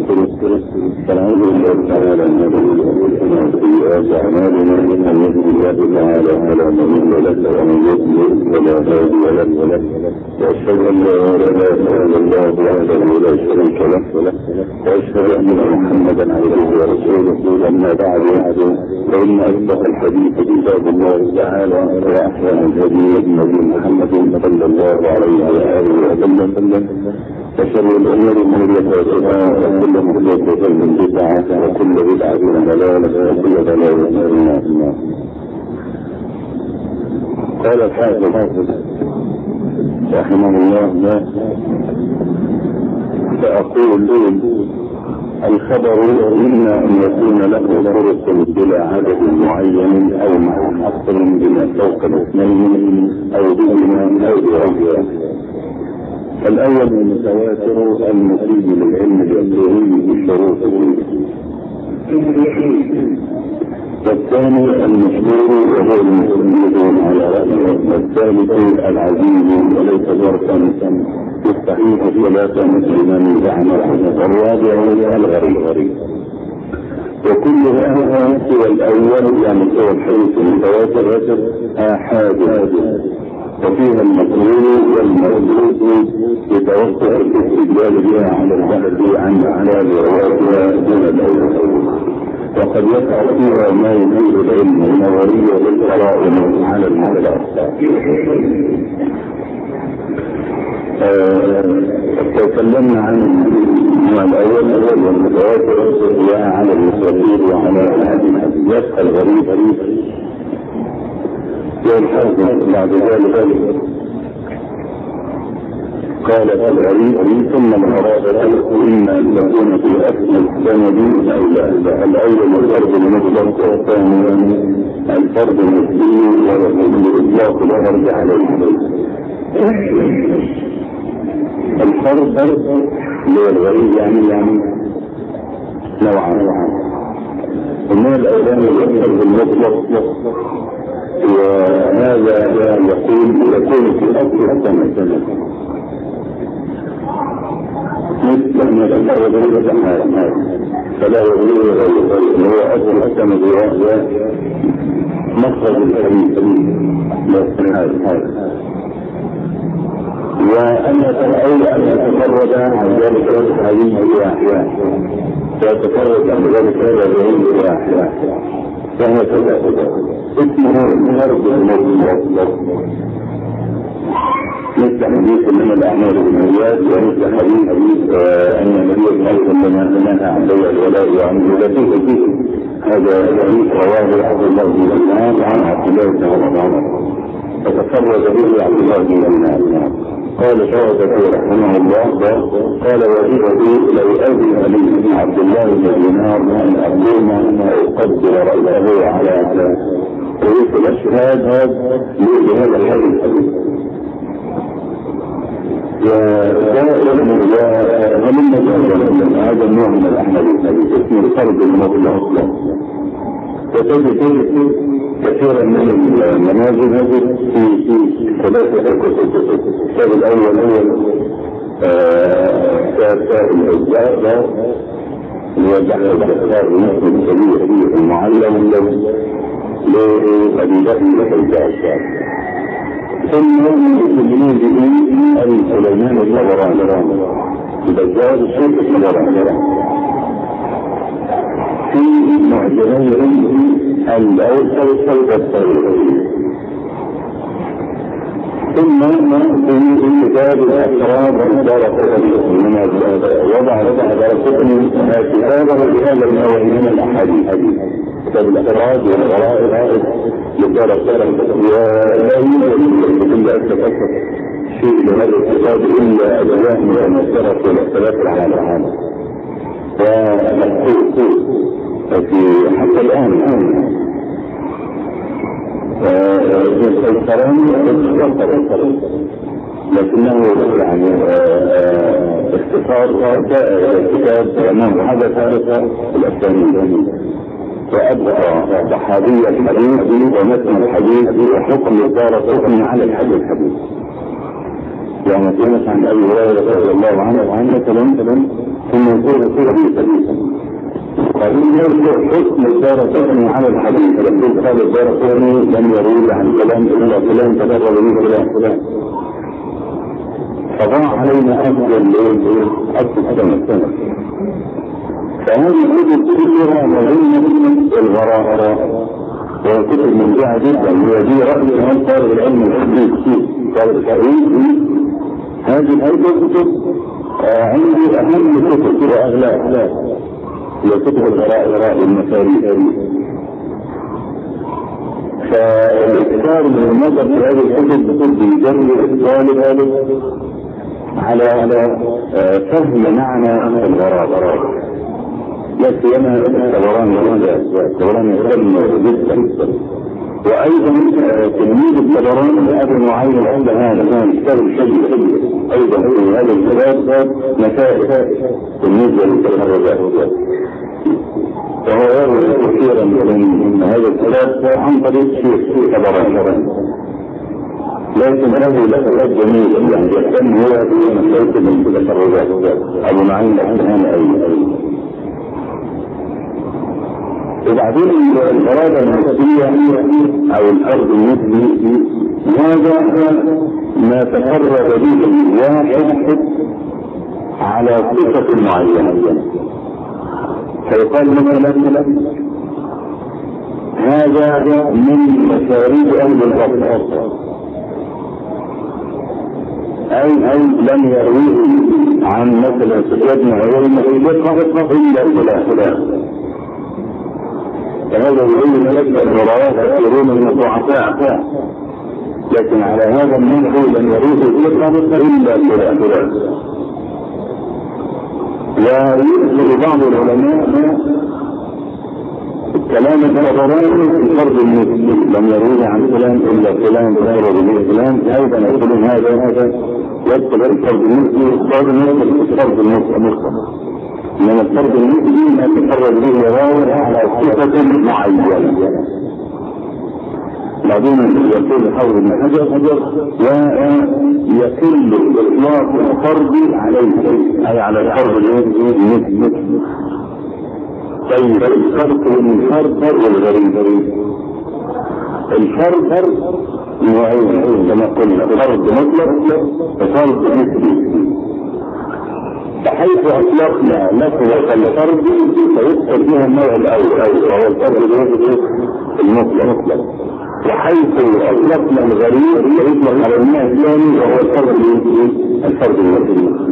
ونستغفره ونعوذ بالله تعالى من شرور انفسنا وسيئات اعمالنا انه يهده الله تعالى فلا مضل له ومن يضلل فلا هادي له واشهد ان لا اله الا الله وحده لا شريك له واشهد ان محمدا عبده ورسوله اما بعد فان اصدق الحديث كتاب الله تعالى واحسن الهدي هدي محمد صلى الله عليه واله وسلم وشر الامور محدثاتها وكل محدثة بدعة وكل بدعة ضلالة وكل ضلالة في النار. قال الحافظ رحمه الله فأقول الخبر إما أن يكون له طرق بلا عدد معين أو مع حصر بما فوق الاثنين أو بهما أو بغيرها. الأول المتواتر المفيد للعلم اليقيني بشروطه، والثاني المشهور وهو المستند على رأيه، والثالث العزيز وليس ظرفا يستحيل الثلاثة مثل من زعمه، والرابع الغريب. وكل هذا سوى الأول يعني سوى الحديث المتواتر آحاد، وفيها المقبول والمردود يتوقف الاستدلال بها على البحث عن اعلام رواتها دون الاول، وقد يقع فيها ما يفيد العلم النظري والقرائن على المعتبر. تكلمنا عن الاول والمتواتر وعلى المستفيد وعلى يبقى الغريب والحافظ بعد ذلك قال الغريب ثم المرادة إما أن تكون في أصل السند أو لا. الأول الفرد المطلق والثاني الفرد النسبي والإطلاق لا يرجع عليه. الفرد للغريب يعني نوعا ومن الأولان الفرد المطلق، وهذا يكون في أصل السنة مثل أن يتفرد غير حال فلا يغير غيره، هو أصل السنة وهو مخرج الحديث للحال، وأن يتفرد أن يتفرد عن ذلك الحديث بأحيان فيتفرد عن ذلك الحديث بأحيان فهكذا اسمه فرد المطلق، مثل حديث من الاعمال بالنيات، ومثل حديث ان النبي صلى الله عليه وسلم نهى عن بيع الولاء وعن زكاته. هذا الحديث رواه عبد الله بن دينار عن عبد الله بن عمر فتفرد به عبد الله بن دينار. قال شهدته رحمه الله قال وجدته لو اذن لي عبد الله بن دينار ان اقوم اقدر راسه على طريق الاشهاد لهذا الحديث. هذا النوع من الاحاديث اسمه الفرد المطلق، وتجد كثيرا من المنازل في ثلاثة كتب. الكتاب الأول هو كتاب الأجزاء وجعل الاختصار بنفسه الكبير المعلم لأبي بكر الجعشار. ثم يسمون به سليمان الطبراني البزار الشيخ الطبراني في معجمين الأوسط والصغير. ثم في كتاب الأسرار والدار من وضع درستني كتابه بهذا النوع من الأحاديث، كتاب الأسرار والغرائب للدار السلام. ولا يوجد إلا التفكر شيء لهذا الكتاب إلا أجزاء من المسيرة والاختلاف على العالم ومحفوظ في حتى الآن القرآن لكنه يعني اختصار كتاب أمام هذا ثالث الأسانيد، وأبقى صحابي الحديث ومتن الحديث وحكم دار الحكم على الحديث. يعني كانت عن أبي هريرة رضي الله عنه مثلا ثم يكون حديثا. فإن يرجع حكم الدارقطني على الحديث يقول قال الدارقطني لم يروي عن فلان إلا فلان تفرد به فلان فضاع علينا أكثر السنة. فهذه الكتب كلها مهمة الغراء وكتب ممتعة جدا. هي دي رأي من طالب العلم الحديث طالب الحديث. هذه الكتب عندي أهم كتب وأغلى هي كتب الغراء والمساري. فالاكثار من النظر في هذه الكتب بيجري الطالب على فهم معنى الغراء. لا سيما الطبراني يهتم جدا. وايضا تلميذ الطبراني ابو نعيم عند هذا كتاب شيء ايضا في هذا الكتاب مسائل بالنسبه للتخرجات. فهو يروي كثيرا من هذا الكتاب عن طريق شيخ الطبراني، لكن له لفظات جميله يعني يهتم هو بمسائل من التخرجات. ابو نعيم ايضا. وبعدين الإرادة النفسية أو الأرض النسبي هذا ما تقرب به واحد على صفة معينة. فيقال مثلا هذا من مساريد أهل الأرض أي لم يرويه عن مثلا سفيان بن عيينة إلا فلان. فهذا يقول لك الروايات كثيرون من الضعفاء، لكن على هذا النحو لم يروه إلا فلان. ويذكر بعض العلماء الكلام الطبراني في فرض المسلم لم يروه عن فلان إلا فلان تفرد به فلان. أيضا يقولون هذا يدخل في فرض المسلم. فرض المسلم من الفرد المسلم ما تفرد به راوي على صفة معينة. بعدين يقول حول ابن حجر ويقل إطلاق الفرد عليه أي على الفرد المسلم. طيب الفرق بين الفرد والغريب. الفرد نوعين كما قلنا، فرد مطلق وفرد مثلي. بحيث اطلقنا لفظة الفرد فيدخل فيها النوع الاول وهو الفرد المطلق، وحيث اطلقنا الغريب فيطلق على النوع الثاني وهو الفرد المطلق.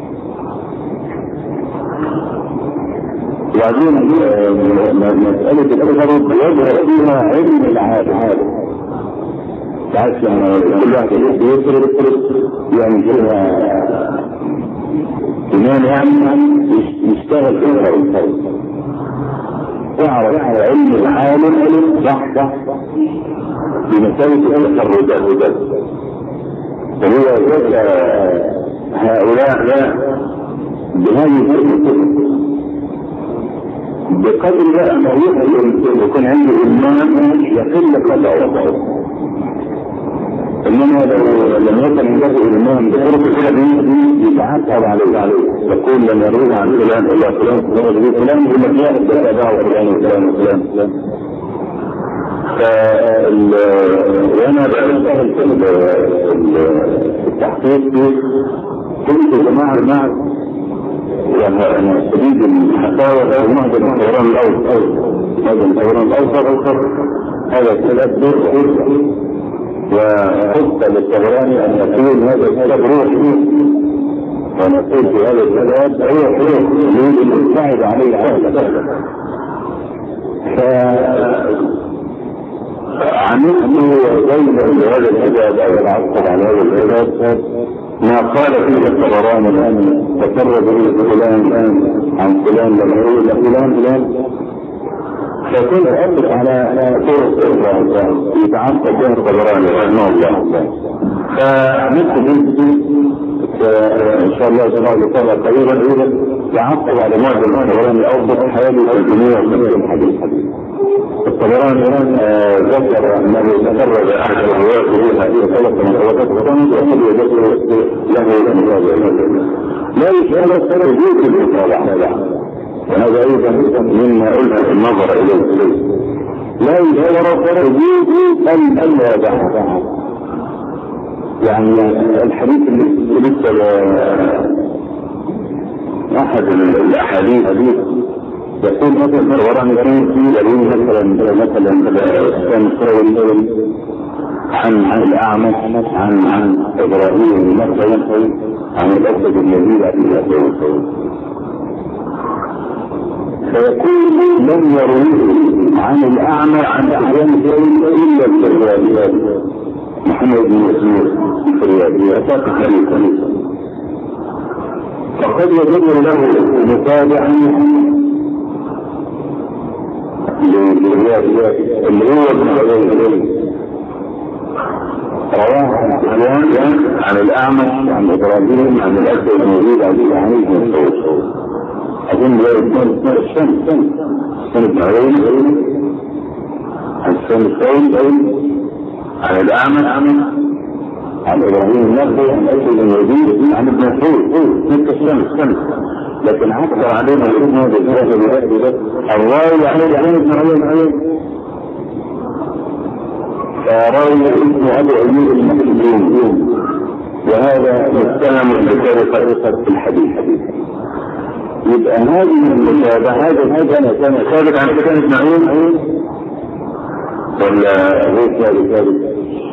وبعدين مسألة الفرد يظهر فيها علم العادة. تعرف لما كل واحد يضرب يعني فيها إمام يعني يشتغل في الفرد. يعرف علم العالم صح بمسألة التفردات. فهو هؤلاء بهذه الفرد بقدر ما يكون عنده إمام يقل قدره. إنما لم يكن عنده إمام بطرق الحديث يتعثر عليه يقول لم يروي عن فلان إلا فلان يقول لك لا تتابعه فلان. وأنا بأسهل التحقيق كنت جماعة يعني سبيل الحكاوة ومهد الطوران الأوسط هذا الثلاث دور وحث للطبراني أن يكون هذا الكتاب روحي، ونقول في هذا الكتاب روح يريد أن يساعد عليه سهلا. فعملت بين هذا الكتاب أو العقد على هذا الكتاب ما قال فيه الطبراني الآن تفرد به فلان عن فلان لم يروي إلا فلان. فكنت أطلق على طرق يتعقد بها الطبراني رحمه الله. فعملت إن شاء الله تعالى قريبا تعقد على معجم الطبراني أوضح حوالي 350 حديث. الطبراني ذكر أنه تفرد أحد الروايات به هذه 3 طبقات وقد وجدت له لا يشترط وجود المتابعة، وهذا أيضا مما ألفت النظر إليه. لا يشترط وجود المتابعة، يعني الحديث اللي لسه أحد الأحاديث يقول مثلا وراني في دليل مثلا كان يقول عن الأعمش عن إبراهيم مثلا عن الأسد الذي لا يقول، فيقول لم يرويه عن الأعمى عن أحيان إلا الفريابيات محمد بن يسير الفريابيات خليفة، فقد يجب له متابعا للفريابيات اللي هو ابن عبيد رواه عن الأعمش عن إبراهيم عن الأسد الموجود عليه بن صوت، أظن الشمس بن عبيد عن الشمس عن الأعمش عن إبراهيم النخعي عن الأسد الموجود عن ابن صوت مثل الشمس، لكن عكر علينا الاسم بالجاهل الراوي عن ابن عبيد فراوي اسمه أبو أيوب المخزومي، وهذا متهم بسرقة الحديث. يبقى هذه المتابعة هذا كان ثابت عن سفيان بن عيينة ولا غير ثابت؟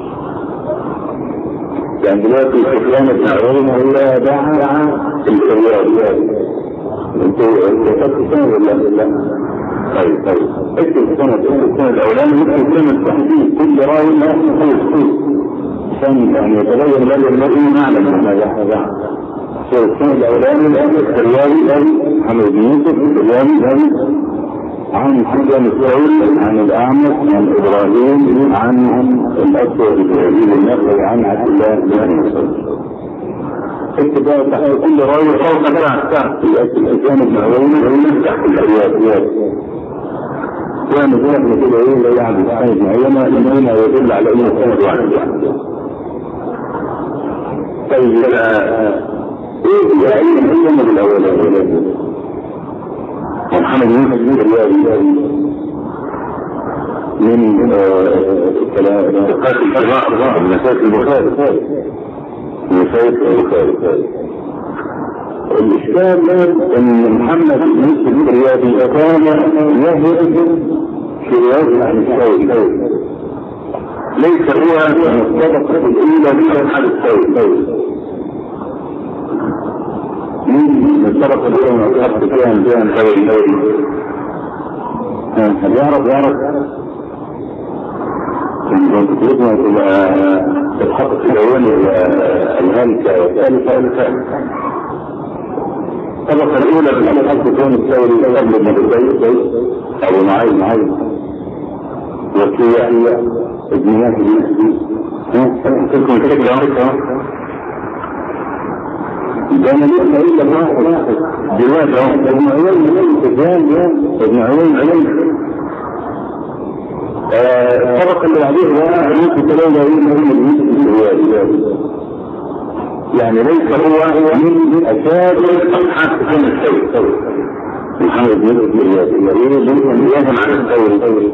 يعني دلوقتي سفيان بن عيينة هو دعا الفريابيات، انتوا خدتوا ولا لا؟ طيب اكتب السنة الأولاني يبقى سنة التحديد كل راوي ما يحصل عشان يعني يتبين له المرء نعلم هذا. السنة الأولاني الفريابي محمد بن يوسف الفريابي عن سفيان الثوري عن الأعمش عن إبراهيم عن الأسود الذي النخعي عن عبد الله بن مسعود. اكتب تحت كل راوي فوق تحت الأسلام بن عيينة تحت الفريابيات. كان ذلك كده لا يعني سنة معينة لأنه يدل على أنه سنة واحد. طيب ايه يعني الأيام الأولى محمد بن يوسف من ثقات الكبار من مسائل البخاري الإشكال أن محمد بن يوسف الرياضي كان يهرب في رياض عن الثوري، ليس هو من الطبقة الأولى من أحد الثوري، من الطبقة الأولى من أحد الثوري. يعرف كنت تريدنا تبقى تتحقق في الأولى الهالكة والثالثة. الطبقة الأولى من أحد الثوري قبل المدرسة أو معين وكيع ابن مهدي تلكم الفكرة ده من إلا واحد دلوقتي ابن عيين الطبقة اللي بعديه بقى ممكن تلاقي يعني ليس هو من أساس أصحاب سفيان الثوري محمد بن يوسف الرياضي يهجم على الثوري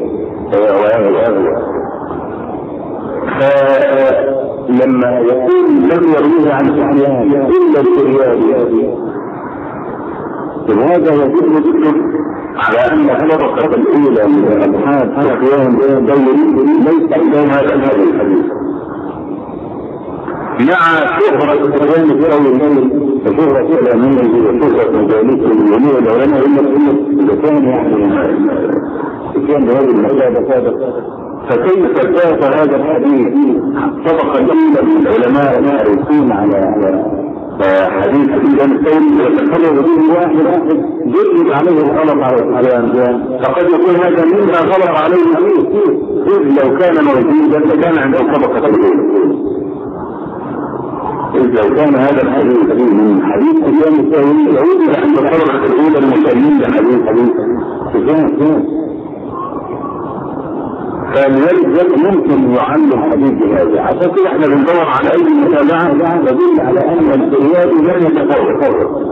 فلما يقول لم يرويه عن سفيان إلا الفريابي هذا يدل على أن الطبقة الأولى من أصحاب سفيان ليس لهم هذا الحديث مع شهرة سفيان الثوري وشهرة كلامه وشهرة مجالسه اليمين والعلماء إلا كان يعني كان رجل مسابة فكيف فات هذا الحديث طبقة الأولى من العلماء المعروفين على حديث سفيان الثوري وتكرر به واحد جرد عليه الغلط على أنجان، فقد يكون هذا مما غلط عليه إذ لو كان موجودا لكان عنده طبقة الأولى. إذ لو كان هذا الحديث من حديث سفيان الثوري يعود إلى أن الطبقة الأولى المسلمين لحديث سفيان فلذلك ممكن يعلم حديث هذا. عشان كده احنا بندور على اي متابعه تدل على ان الرياضي لم يتفوق.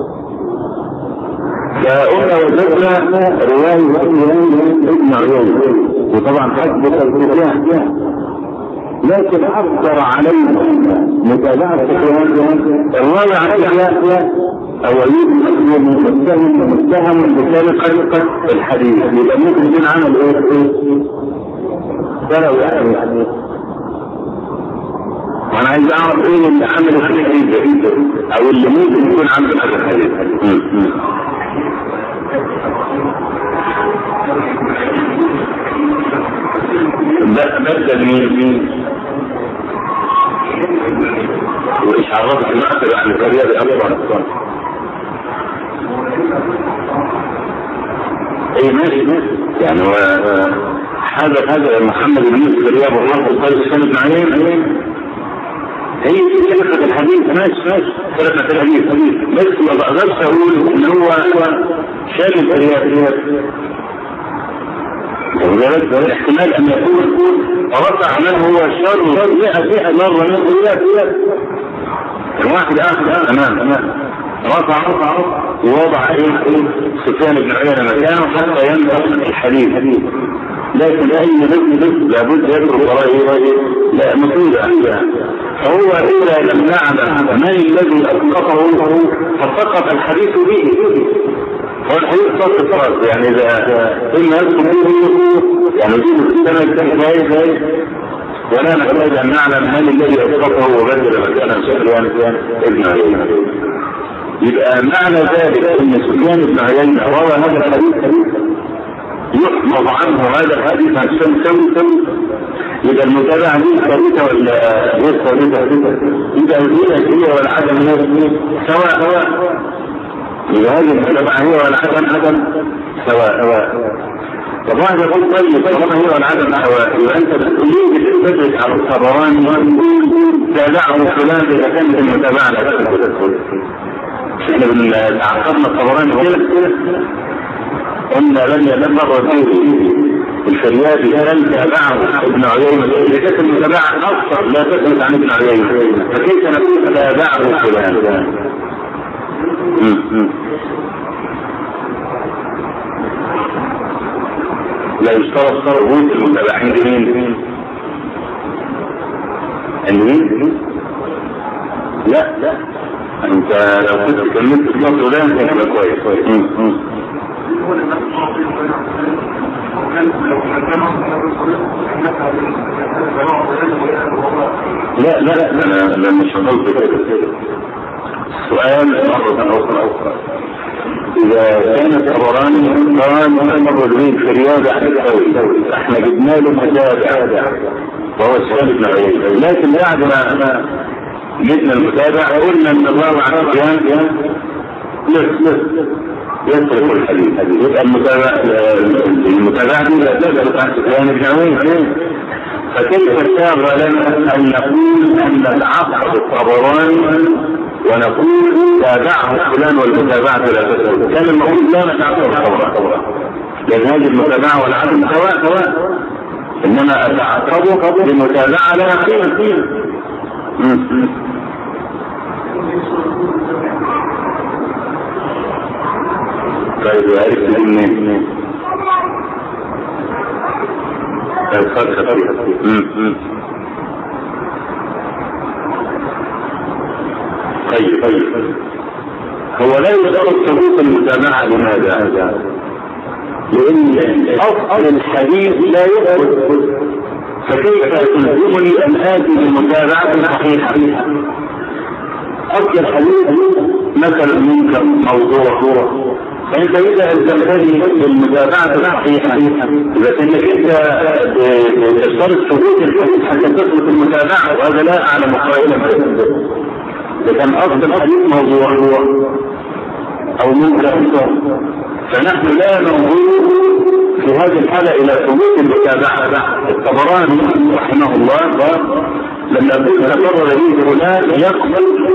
فقلنا وجدنا روايه ابن عيينة، وطبعا حسب الارتجاح، لكن اكثر علينا متابعه الروايه عن يحيى او متهم بسرقه الحديث. يبقى ممكن يكون عمل ايه؟ فلو يعني انا عايز اعرف ايه اللي عمل الحديث او اللي ممكن يكون عمل هذا الحديث. بدل مين وايش عرفت المعتبر عن الرياضي اصلا؟ اي ماشي يعني هو هذا محمد بن يوسف الرياضي الله قال السنة بن عيينة هي سرقة الحديث. ماشي سرقة الحديث، بس ما بقدرش اقول ان هو شال الرياض. احتمال ان يكون رفع منه هو الشر 100 مرة من الرياض. الواحد اخر امام رفع ووضع سفيان بن عيينة مكانه حتى ينطق الحديث. لكن اي نفس لابد يترك وراءه لا مطيلة. فهو اذا لم نعلم من الذي اسقطه فسقط الحديث به. هو الحديث سقط يعني اذا ثم يسقط يعني يجيب السنة الثانية ولا نحتاج ان نعلم من الذي اسقطه وبدل مكانه سفيان ابن عيينة. يبقى معنى ذلك ان سفيان بن عيينة روى هذا الحديث يحفظ عنه هذا الحديث عن سمسم. يبقى المتابعة دي ثابتة ولا غير ثابتة؟ يبقى هي ولا عدم سواء. يبقى هذه المتابعة هي ولا عدم سواء. طبعا يقول طيب طالما هي ولا عدم سواء، يبقى انت بتريد تدرس على الطبراني تابعه فلان اذا كانت المتابعة لا تدخل. احنا عقدنا الطبراني ان لم يتمر فيه الفريابي لن تابعه ابن عيينة. اذا كانت المتابعة اكثر لا تثبت عن ابن عيينة فكيف نقول تابعه فلان؟ لا يشترط وجود المتابعين مين؟ لا انت لو كنت كملت الصوت ده انت هتبقى كويس. لا انا مش قلت كده. السؤال مرة أخرى إذا كان الطبراني قال مر به في رياضة حديث احنا جبنا له متابع وهو سفيان بن عيينة، لكن بعد ما جبنا المتابع قلنا ان الله عز وجل يترك الحديث. يبقى المتابعة دي لا تثبت عن سفيان بن عيينة. فكيف ساغ لنا ان نقول ان نتعقد الطبراني ونقول تابعه فلان والمتابعة لا تثبت؟ كان المفروض لا نتعقد الطبراني لان هذه المتابعة والعدم سواء، انما اتعقده بمتابعة لا قيمة. طيب عرفت منين؟ طيب هو لا يشترط ثبوت المتابعة. لماذا؟ لأن أصل الحديث لا يثبت، فكيف تلزمني أن آتي بمتابعة صحيحة؟ أصل الحديث مثلا منكر موضوع، فانت اذا الزمتني بالمتابعة الصحيحة اذا انك انت تشترط ثبوت الحديث حتى تثبت المتابعة، وهذا لا اعلم قائلا به. لكن اصل الحديث موضوع او منكر، فنحن لا ننظر في هذه الحالة الى ثبوت المتابعة. الطبراني رحمه الله لما تقرر به فلان يقبل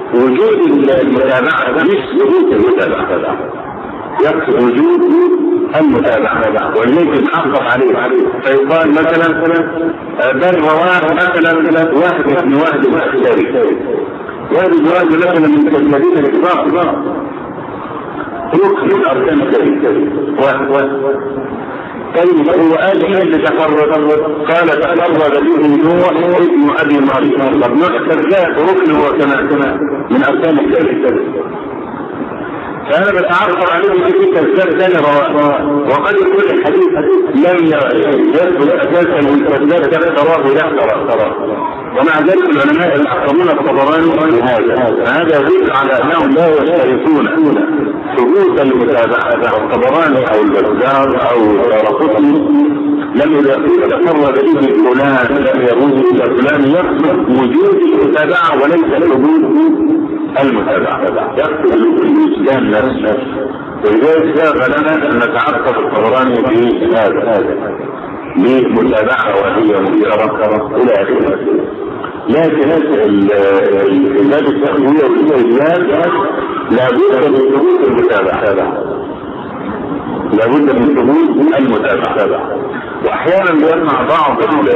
وجود المتابعة مش ثبوت المتابعة، يقصد وجود المتابعة، ولذلك يتحقق عليه. فيقال مثلا بل رواه مثلا واحد ابن واحد الأخشاري، وهذا الجواز مثلا من كلمتين الإطلاق ركن من أركان الشريك واحد. طيب هو قال ايه اللي تفرد؟ قال تفرد به نوح ابن ابي مريم. طب نوح كذاب ركن هو كمان من اركان الشريك، فانا بتعرف عليه في كذاب ثاني وقد يكون الحديث لم يثبت اساسا والكذاب كان رواه يحترى. ومع ذلك العلماء يحكمون الطبراني هذا يدل على انهم لا يشترطون ثبوت المتابعه. الطبراني او البزار او الدارقطني لم يتفرد به فلان لم يروه الى فلان، يقصد وجود المتابعه وليس ثبوت المتابعه، يقصد الوجدان نفسه. ولذلك سبق لنا ان نتعقب الطبراني بهذا بمتابعه وهي مشتركه الى اخره. لكن الباب التأويل والاستدلال لابد من ثبوت المتابعة، لابد من ثبوت المتابعة. واحيانا يسمع بعض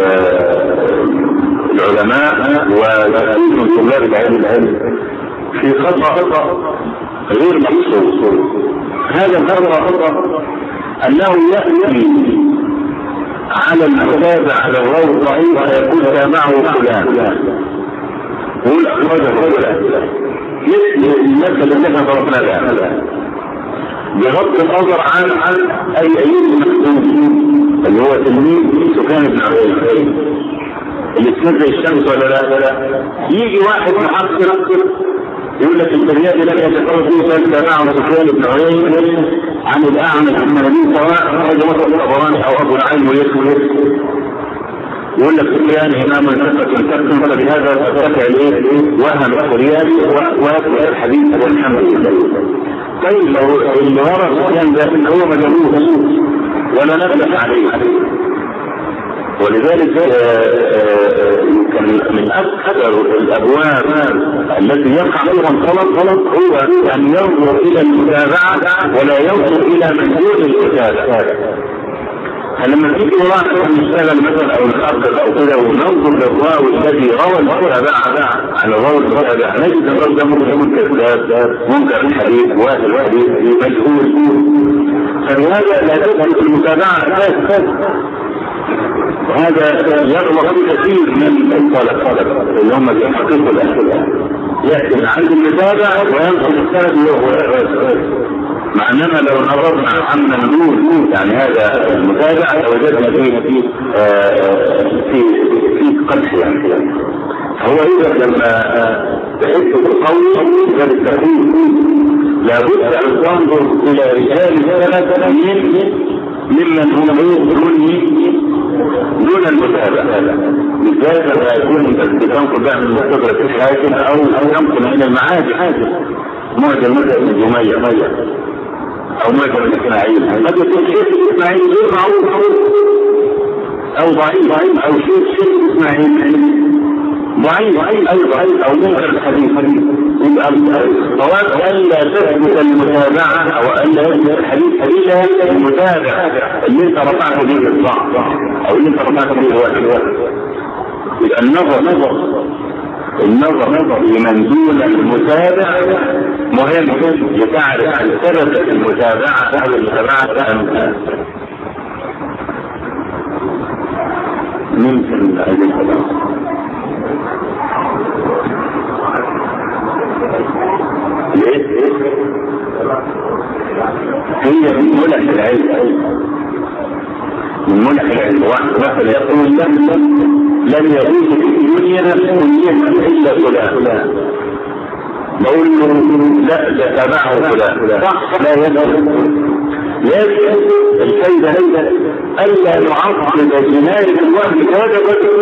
العلماء وكثير من طلاب العلم في خطأ غير مقصود. هذا الخطأ انه يأتي على المتابع على الروض ضعيف ويكون تابعه فلان يقول اخرجه فلان، مثل المثل اللي احنا ضربنا لها بغض النظر عن اي مخدوم اللي هو تلميذ سفيان بن عيينة اللي اسمه زي الشمس ولا لا. يجي واحد محقق يقول لك البرياد لم يتفرد فيه تابعه سفيان بن عيينة عن الاعمش عن النبي سواء خرج مثل الطبراني او ابو العين ويسوي يقول لك سفيان امام الفتن فبهذا ترتفع وهم السرياني ويقرا الحديث والحمد لله. طيب لو اللي ورا سفيان ده هو مجنون ولا نبلغ عليه. ولذلك من اكثر الابواب التي يقع فيها الغلط هو ان ينظر الى المتابعه ولا ينظر الى مجهول المتابعه. فلما تيجي واحد يشتغل مثلا او يخطط او كده وننظر للراوي الذي روى المتابعه عن الراوي المتابعه نجد ان ده ممكن كذاب منكر الحديث واهل الحديث مجهول. فلهذا لا تدخل المتابعه اساسا، وهذا يغلط كثير من الطلبة اللي هم بيحققوا الأسئلة يأتي من عند المتابع وينقل السند وهو مع اننا لو نظرنا عما نقول يعني هذا المتابع وجدنا في قدح يعني. هو اذا لما تحس بالقول بل التحديد لابد ان تنظر الى رجال السند ممن هم دون المتابعة، بالذات لما يكون بتنقل بقى من مستدرك الحاكم او تنقل من المعاجم معجم مثل الجمية او معجم الاسماعيل. قد يكون شيخ الاسماعيل غير معروف او ضعيف او شيخ الاسماعيل ضعيف او منكر الحديث. يبقى الصواب الا تثبت المتابعه او الا يثبت الحديث حديثا المتابع اللي انت رفعت به الضعف او اللي انت رفعت به الواحد. يبقى النظر لمن دون المتابع مهم لتعرف ان ثبتت المتابعه او المتابعه ام ممكن هذه هي من ملح العلم. من ملح العلم واحد مثلا يقول لم يجوز في الدنيا الا فلان، بقول له لا تابعه فلان صح لا يجوز. لكن الفايده الا نعرض جنايه الوهم هذا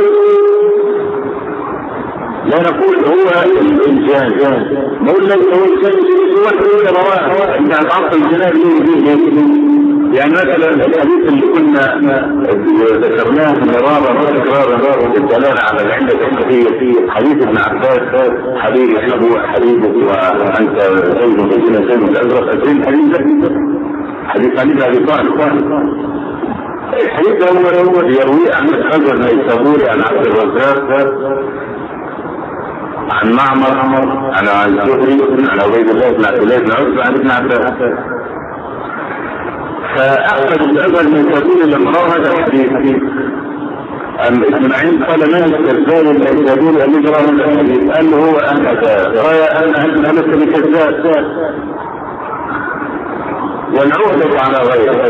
لا نقول هو الانجاز، بقول لك هو الانجاز انت هتعطل الجناب ليه؟ يعني مثلا الحديث اللي كنا ذكرناه مرارا الدلاله على العله الفقهيه حديث ابن عباس حبيبي حبيبك وانت زيد الازرق الحديث حديث علي بن ابي طالب. الحديث هو يروي عن الحجر النيسابوري عن عبد الرزاق عن معمر عن الزهري عن عبيد الله بن عبد الله بن عتبة عن ابن عباس. فأحمد بن الحجر النيسابوري لما روى هذا الحديث ابن معين قال ما الكذاب النيسابوري الذي روى هذا الحديث؟ قال له هو أنا أنا كذاب والعهدة على غيره.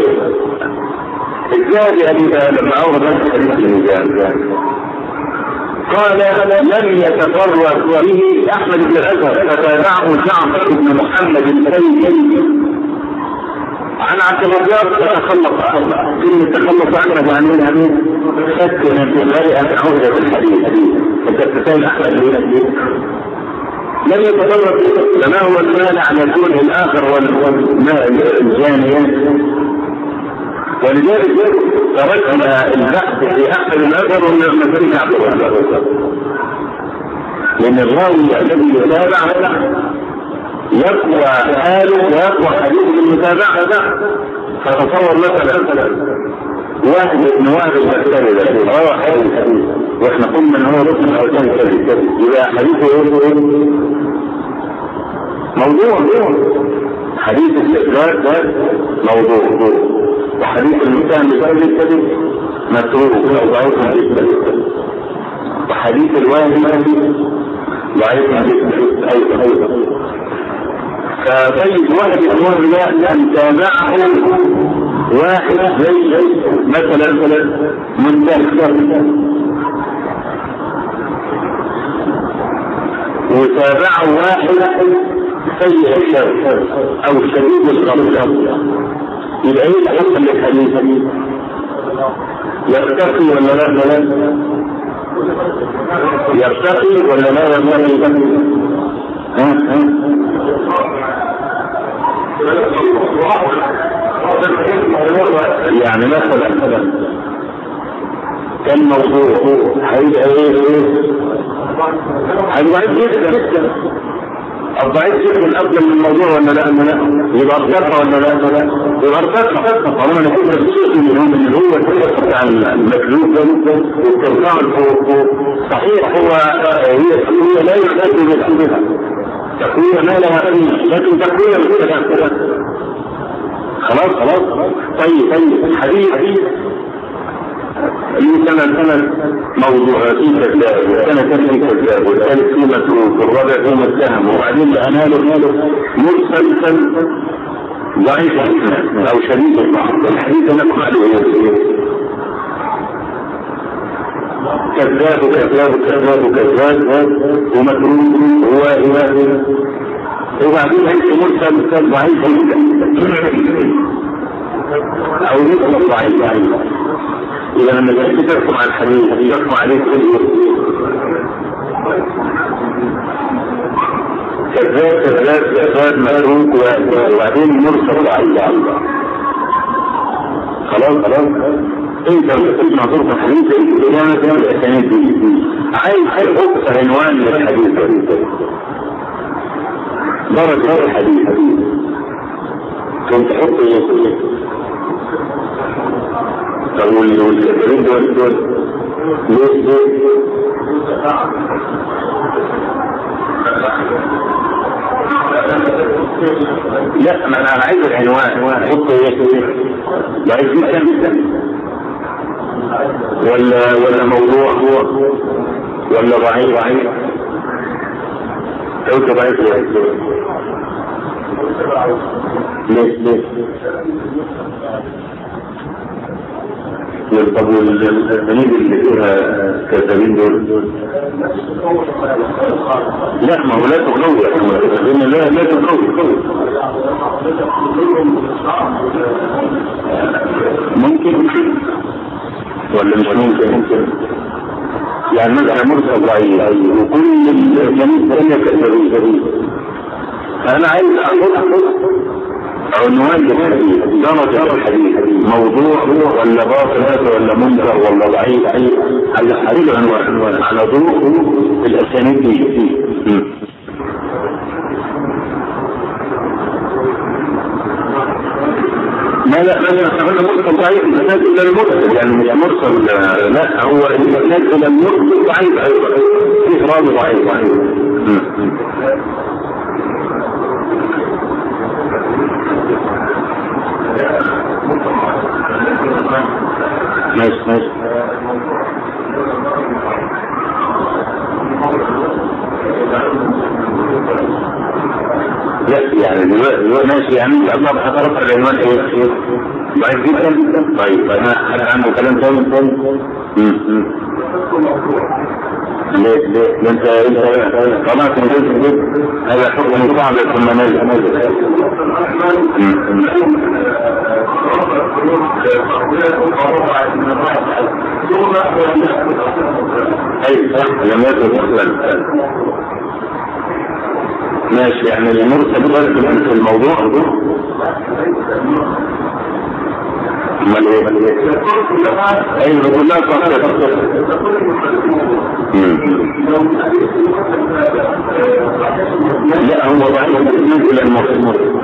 الزاد لما أورد الحديث الميزان قال لم يتفرد به أحمد بن الأزهر فتابعه جعفر بن محمد السيد عن عبد الرزاق تخلص عنه عن الحديث سكن في غير عهدة الحديث. انت تتابع أحمد بن الأزهر لم يتفرد به، فما هو المانع عن يكون الآخر والجانيات؟ ولذلك تركنا البحث في أحد الأثر والمسيح عبد الرزاق، لأن الراوي الذي يتابع يقوى حاله ويقوى حديث المتابعة. فتصور مثلا واحد من واحد المكتبة روى حديث واحنا قلنا ان هو ركن او كان كذب، يبقى حديثه موضوع. حديث الاستدلال موضوع، وحديث المتهم بالكذب متروك او ضعيف جدا، وحديث الواهم ضعيف جدا ايضا. فطيب واحد يقول لا ان تابعه واحد زي مثلا منتهى وتابعه واحد سيء الشر او شديد الغضب، يبقى ايه الحكم للحديث؟ يرتقي ولا لا؟ يرتقي ولا لا يرتقي؟ يعني مثلا كان موضوع هيبقى ايه؟ هيبقى جدا الضعيف جدا افضل من الموضوع ولا لا؟ يبقى ارتقى ولا لا؟ يبقى ارتقى. طالما نقول ان هو الفكره بتاع المكذوب ده والتوقع الفوق صحيح، هي لا يحتاج بها تقويه ما لها قيمه، لكن تقويه كده خلاص. طيب حديث سنة موضوع فيه كذاب، والسنة فيه كذاب، والثالث فيه متروك، والرابع فيه متهم، وبعدين لأناله مرسل ضعيف أو شديد الضعف. الحديث نقع له كذاب ومتروك وبعدين مرسل ضعيف أو نقل ضعيف. إذا لما تحكم على الحديث يحكم عليه كذاب متروك وبعدين مرسل ضعيف. خلاص انت تسمع طرق الحديث كانت الاسانيد دي عايز اكثر عنوان للحديث درجة الحديث كنت تحط ايه؟ والكثيرين دول ليه؟ لا انا عايز العنوان حط ايه؟ ضعيف جدا ولا موضوع ولا ضعيف؟ لو ضعيف ليه؟ طب والأسانيد اللي فيها كذابين دول لا، ما هو لا تقوي، لا تقوي ممكن ولا مش ممكن؟ يعني مثلا مرسل ضعيف وكل الأسانيد الثانية كذابين، فأنا عايز أقول عنوان للحديث، درجة الحديث موضوع ولا باطل ولا منكر ولا ضعيف، على حديث عنوان على ضوء الأسانيد دي. لا احنا قلنا مرسل ضعيف يحتاج الى المرسل، يعني مش مرسل لا، هو يحتاج الى المرسل ضعيف ايضا، في راوي ضعيف. ماشي لا يعني دلوقتي ماشي، يعني انت الله بحضرتك العنوان ايه؟ ضعيف جدا. طيب انا عنده كلام ثاني. ليه انت طلعت من البيت هذا حكم صعب ثم نزل. اي صح لم يكن اصلا. ماشي، يعني المرسل برضه في الموضوع. امال ايه؟ ايوه كلها صح. لا هو ضعيف بالنسبه للمرسل.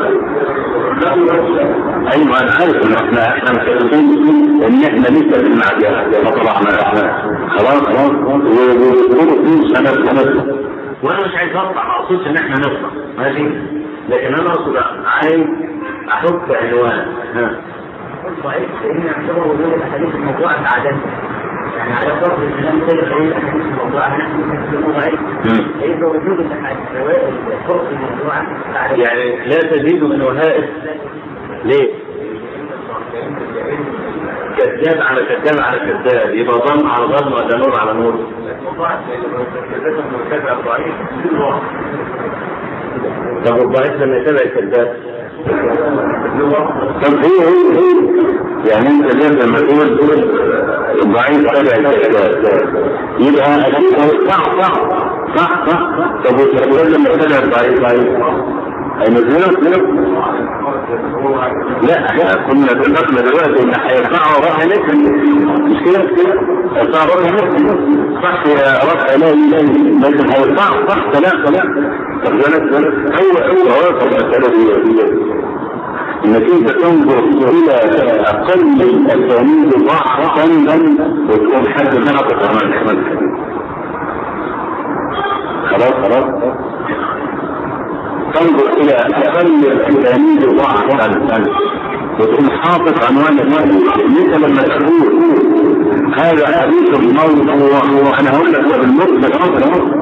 ايوه انا عارف ان احنا متفقين ان احنا لسه في المعجزه ما طلعنا خلاص وبيقولوا في سنه. وانا مش عايز اطلع، ما اقصدش ان احنا نطلع ماشي، لكن انا اقصد عايز احط عنوان ضعيف لان يعتبر وجود الاحاديث الموضوعه عاده، يعني على فرض ان لم تجد الاحاديث الموضوعه نحن نسميه ضعيف، لان وجود الاحاديث الفرق الموضوعه يعني لا تزيد من وهائل. ليه؟ كذاب على كذاب يبقى ظن على ظن ولا نور على نور. طب الضعيف لما يتابع الكذاب طب هي يعني انت لما تقول الضعيف تابع الكذاب يبقى اكيد صح. طب والكذاب لما يتابع الضعيف هينزله؟ لا كنا اتفقنا دلوقتي ان هيرفعوا رفع نفسه، مش كده؟ يرفعوا رفع نفسه صح يا رفع لا لكن هيرفعوا صح كلام. طب هو المسألة دي انك انت تنظر الى اقل الاسانيد ضعفا وتقول حد نعطي كمان خلاص تنظر الى اقل الاسانيد ضعفا وتقوم حاطط عنوان مثل لما تقول هذا حديث موضوع وانا هقول لك بالمطلق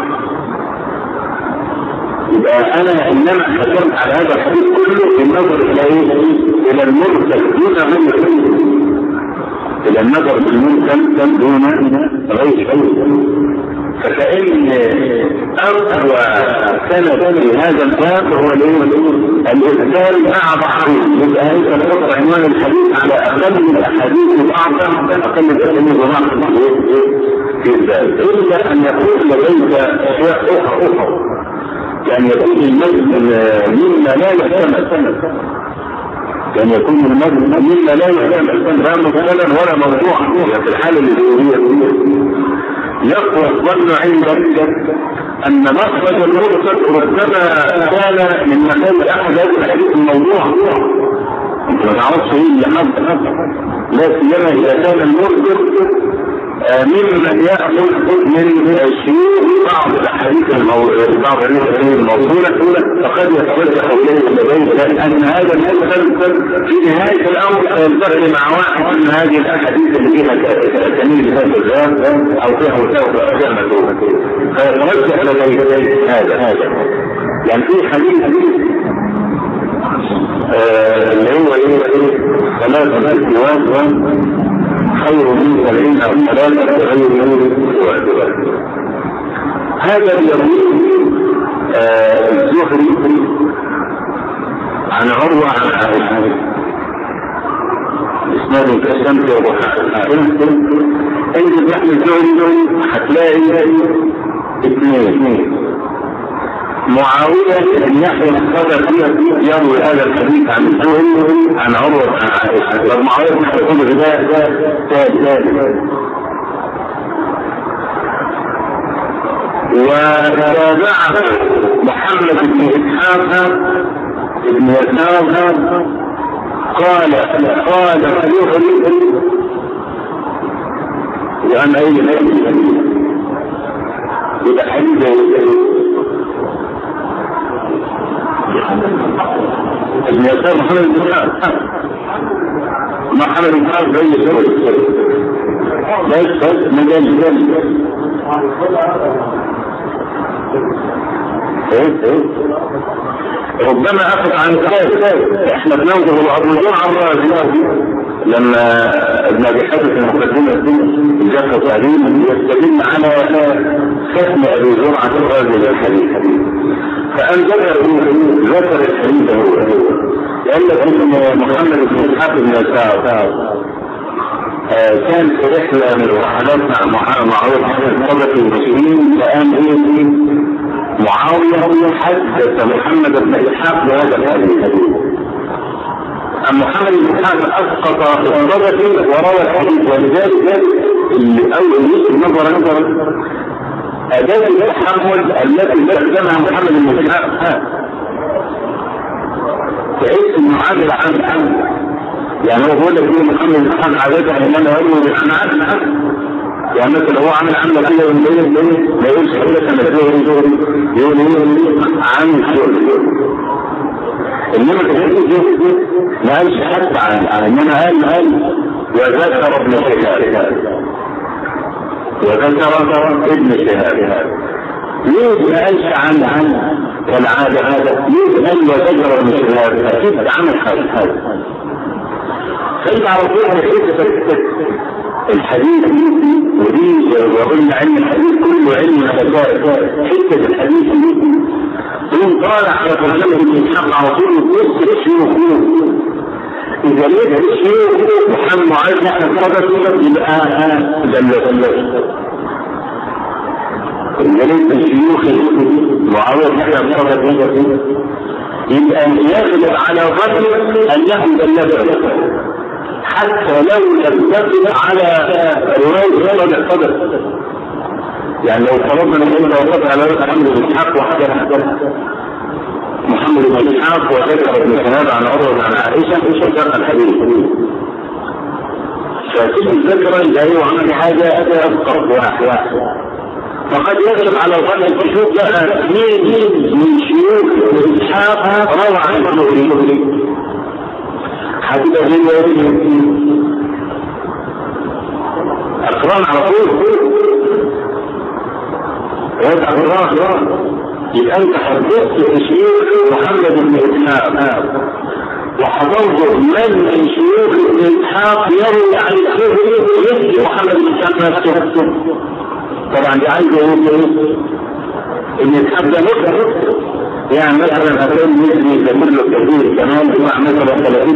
يبقى انا انما حكمت على هذا الحديث كله بالنظر الى ايه؟ الى المرسل دون غيره، الى النظر بالمرسل دون غيره. فكأن أقوى سند في هذا الباب هو الإرسال مع ضعفه. يبقى هذا نحط عنوان الحديث على أقل الأحاديث الأعظم، أقل الأحاديث الأعظم في الباب، إلا أن يكون لديك أشياء أخرى، كان يكون المجد مما لا يحتمل، كان يكون المجد مما لا يحتمل لا مثلا ولا موضوع. في الحالة الإسلامية يقوى الظن عندك أن مخرج المرسل ربما كان من مكان أحد هذه الحديث الموضوع، ما تعرفش ايه لحد لا سيما إذا كان المرسل ممن يأخذ من الشيوخ بعض الأحاديث الموصولة، فقد يتوجه إليه أن هذا المرسل في نهاية الأمر يلتقي مع واحد من هذه الأحاديث اللي فيها تميل هذا الكلام أو فيها وسائل فيترجح لديه هذا. يعني في حديث اللي هو ثلاثة أسواد خير من 70 أو 3 غير واحد. هذا يروي الزهري عن عروة عن عائشة اسناد كالشمس وضحاها. انت بحث الزهري هتلاقي اثنين معاوية بن يحيى الصدفي يروي هذا الحديث عن الزهري عن عروة عن عائشة، والمعاوية بن يحيى الصدفي ده ثالث. وتابعه محمد بن إسحاق بن يسار قال وأن أي يبقى حديث ابن يسار محمد بن إسحاق محمد بن إسحاق زي سوى بس مجال ربما أخذ عن كتاب احنا بننظر الأرضون عن الرازي لما ابن ابي حاتم المقدمه الجافه تعليم يستدل على ختم ابي زرعه الرازي للحديث فان ذكر الحديث هو قال لك ان محمد بن اسحاق بن يسار كان في رحله من الرحلات مع معاويه بن قبه المسلمين فقام معاويه حدث محمد بن اسحاق بهذا الحديث. محمد بن اسحاق اسقط الرجل وروى الحديث ولذلك اول نظر اداه التحمل التي استخدمها محمد بن اسحاق فايش المعادله عن يعني هو بيقول لك محمد بن اسحاق عادته انما يروي عن عدل يعني مثلا هو عمل عمله كده ما يقولش كده كما يقول عن شغل انما كذلك ما قالش حتى عن انما قال وذكر ابن شهاب وذكر ابن شهاب ليه ما قالش عن والعاده هذا ليه قال وذكر ابن شهاب اكيد عمل حاجه فانت على طول الحديث ودي وقلنا علم الحديث كله علم حته الحديث ثم طالع على محمد بن اسحاق على طول وقص الشيوخ اذا لقيت الشيوخ محمد معاذ احنا صدق يبقى اذا لقيت الشيوخ معاويه احنا صدق يبقى يغلب على ظن انه دلته حتى لو لم تقل على روايه صدق يعني لو طلبنا نقول لو وقف على محمد بن اسحاق وحدث محمد بن اسحاق وذكر ابن شهاب عن عروه عن عائشه ذكر الحديث فكل الذكر اللي هو عمل حاجه اسقط واحد فقد يغلب على ظن الشيوخ بقى مين من شيوخ ابن اسحاق روى عن ابن حتى اقران على طول وضع الراس يبقى انت حدثت شيوخ محمد بن اسحاق وحضرت من شيوخ ابن اسحاق يروي عن الشيخ يجي محمد بن اسحاق نفسه طبعا دي عايزه ابن اسحاق ده نقطه يعني مثلا هتقول مثلي يكمل له كثير كمان مع مثلا 30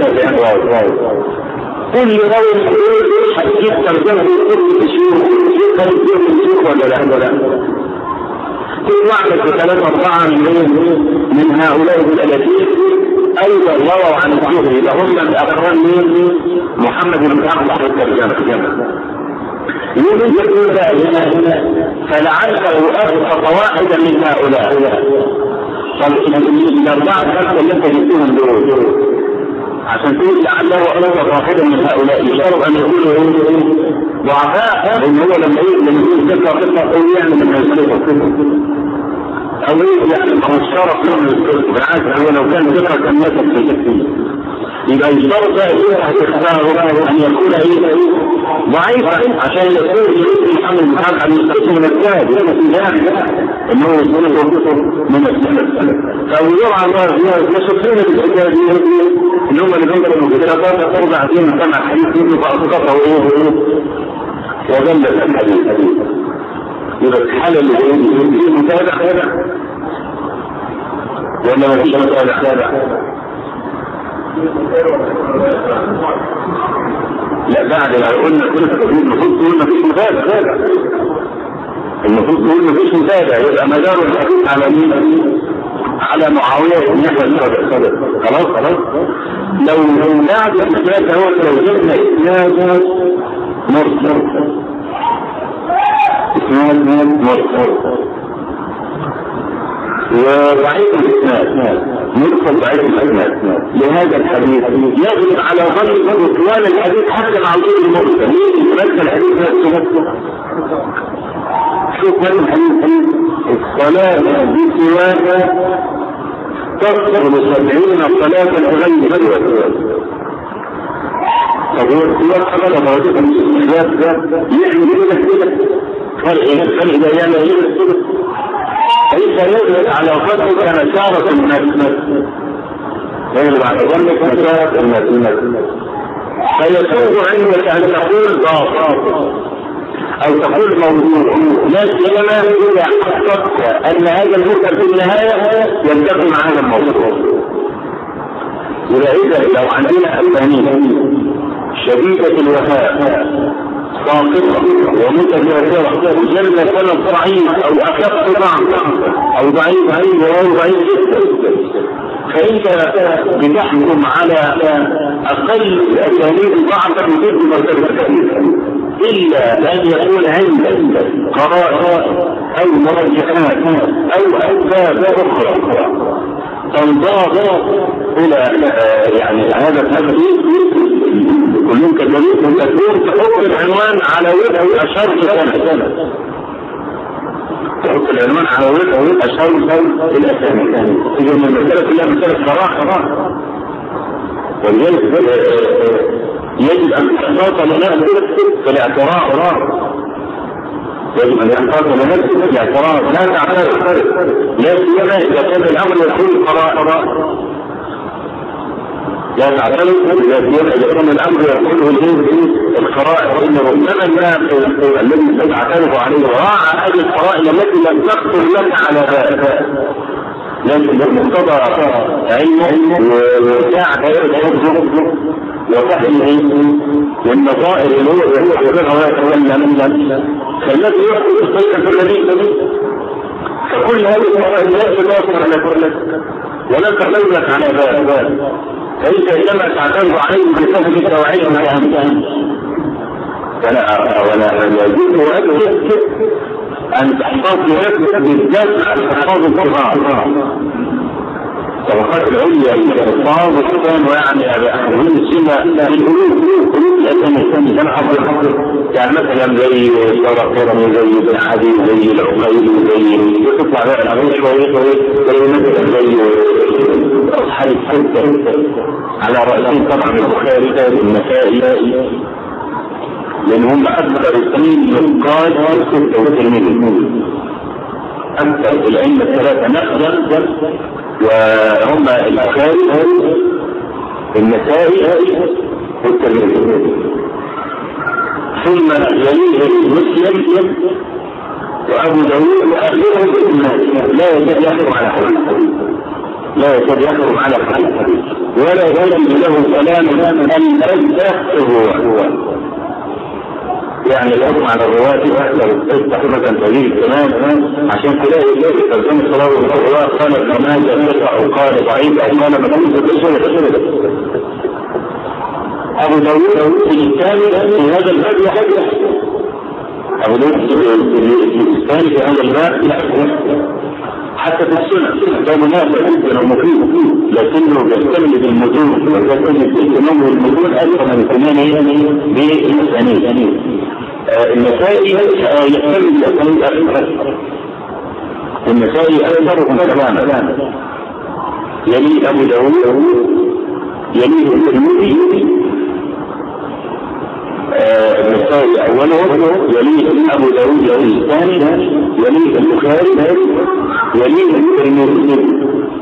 كل راوي هتجيب ترجمه كل شيوخ ولا لا كل واحد بثلاثة أربعة من هؤلاء الثلاثين أيضا رووا عن الشيوخ يبقى هم الأقران من محمد بن اسحاق في الترجمة يقول هنا فلعله أخذ واحدا من هؤلاء الأربعة الخمسة اللي انت جبتهم دول عشان تقول لعله أخذ واحدا من هؤلاء يشارك أن يقولوا ضعفاء لأن هو لما يقول ذكر قول يعني من هؤلاء أو يعني مشترك من الكتب بالعكس هو لو كان ذكر كان يثق في تكفيه يبقى يشترط بقى تختاره أن يكون ضعيفا عشان يكون محمد بن اسحاق عن يستقيم من الكاد انه يكون من السلف فوضوع على الله يشوفون بالحكايه ان هم اللي بينكروا بالكتابات ترجع فيهم كما حديث ابن فاصدقه وظل الحديث يبقى الحاله اللي فيه متابع ولا ما فيش متابع لا بعد ما قلنا المفروض تقول مفيش متابع المفروض تقول مفيش متابع يبقى مدار الحديث على مين؟ على معاويه بن صدق خلاص لو بعد الاسناد هو لو جبنا اسناد مرسل وضعيف الاسناد ندخل بعيد الأسماء لهذا الحديث يغلب على ظن بطلان الحديث حتى مع وجود المرسل. مثل الحديث نفسه شوف هذا الحديث الصلاة بسواك تفضل 70 صلاة بغير سواك. طب هو السواك حضر موجود السواك ده يعني كده فرق إذا يعني كده فإذا يغلب على ظنك نشارة الناس يغلب على ظنك نشارة الناس فيكون عندك أن تقول باطل أو تقول موضوع لا سيما إذا حققت أن هذا المرسل في النهاية ينتقل مع هذا الموضوع. إذا لو عندنا أسانيد شديدة الوفاء ساقطة ومتجاهرة جل سند ضعيف أو أخف ضعف أو ضعيف وهو ضعيف جدا، فإنت بتحكم على أقل الأسانيد ضعفا ضد مرتبة الحديث إلا أن يكون عندك قرائن أو مرجحات أو أسباب أخرى تنضاف إلى يعني هذا الحديث كلهم كذلك أن تكون تحط العنوان على وجه أشر سنة تحط العنوان على وجه أشر الأسانيد. إذا من المسألة كلها مسألة صراحة ولذلك يجب أن تحتاط لنفسك في الاعتراف. يجب أن يحتاط لنفسك في الاعتراف لا تعترف لا سيما إذا كان الأمر يكون قراء لا تعترف لا سيما إذا كان الأمر يكون القراء وإن ربما الذي تعترف عليه راعى هذه القرائن التي لم تخطر لك على ذلك لكن بمقتضى علمه وساعة وفهمه والنظائر اللي هو يحضرها ويتولى منها فالذي يحدث الطريقة في الذي فكل هذه القرائن لا تتواصل على كلك ولا تحلولك على ذلك. فإنت إنما تعتمد عليه بفهمك وعلمك ولا يجوز وأجل أن تحفظ لنفسك بالذات عن تحفظ القرآن. طبقات العليا الحفاظ والسلطان ويعني أهل السنة للقلوب الأسامي كان حفظ يعني مثلا زي الطرقين زي ابن عدي زي العقيل زي يطلع بقى العمل شوية زي مثلا زي أصحاب الستة على رأسين طبعا البخاري النسائي لأن هم أكثر السنين يقال ستة وثمانين أكثر العلم الثلاثة نقدا وهم البخاري النسائي والترمذي ثم يليه مسلم وأبو داود وآخرهم لا يكاد يحكم على حديث ولا يجب له كلام أن هو يعني الحكم على الرواة لو تفتح مثلا تغيير كمان عشان تلاقي ترجمة صلاة الرواة قال الكمال يرفع أو قال ضعيف أو قال مكتوب أبو داود في الثاني في هذا الباب يحدث أبو داود في الثاني في هذا الباب يحدث حتى في السنة ده مناسب لو مفيد لكنه يستمد بالمدون ويستمد بالاهتمام بالمدون أكثر من اهتمامه بالأسانيد. النسائي يستمد بالأسانيد أكثر. النسائي أكثرهم كلاما يليه أبو داود يليه الترمذي النسائي أوله يليه أبو داود يليه الثاني يليه البخاري يليه الترمذي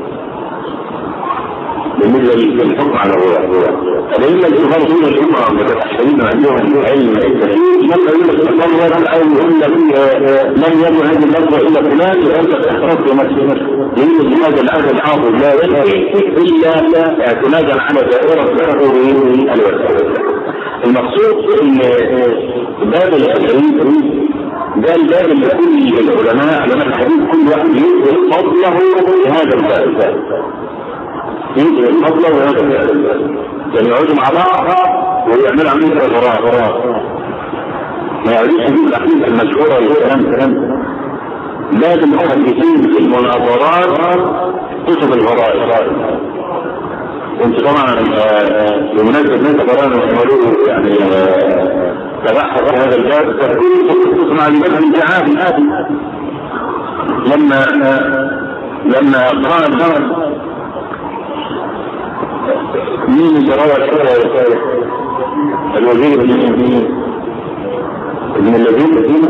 بالنسبة للحكم على الرواة. الأئمة الكبار دون الأمة متأحسنين عندهم علم التفسير من يقول لك تطور أو يقول لك لم يكن هذه اللفظة إلا فلان وأنت تحتفظ بنفسك لأن هذا العهد الحافظ لا يكفي إلا اعتمادا على دائرة الوسائل. المقصود ان باب الحديث ده الباب اللي كل العلماء الحديث كل واحد يدرك فضله في هذا الباب يدرك فضله في هذا الباب يعني يقعدوا مع بعض ويعملوا عمليه وراء ما يعرفش يجيب الاحاديث المشهوره والكلام باب المحدثين في المناظرات كتب الغرائب. وانت طبعا بمناسبة ان انت قرانا وعملوه يعني تبحث في هذا الباب تسمع لماذا الانتعاب الآتي لما قال مين اللي روى الحكاية الوزير ابن الذين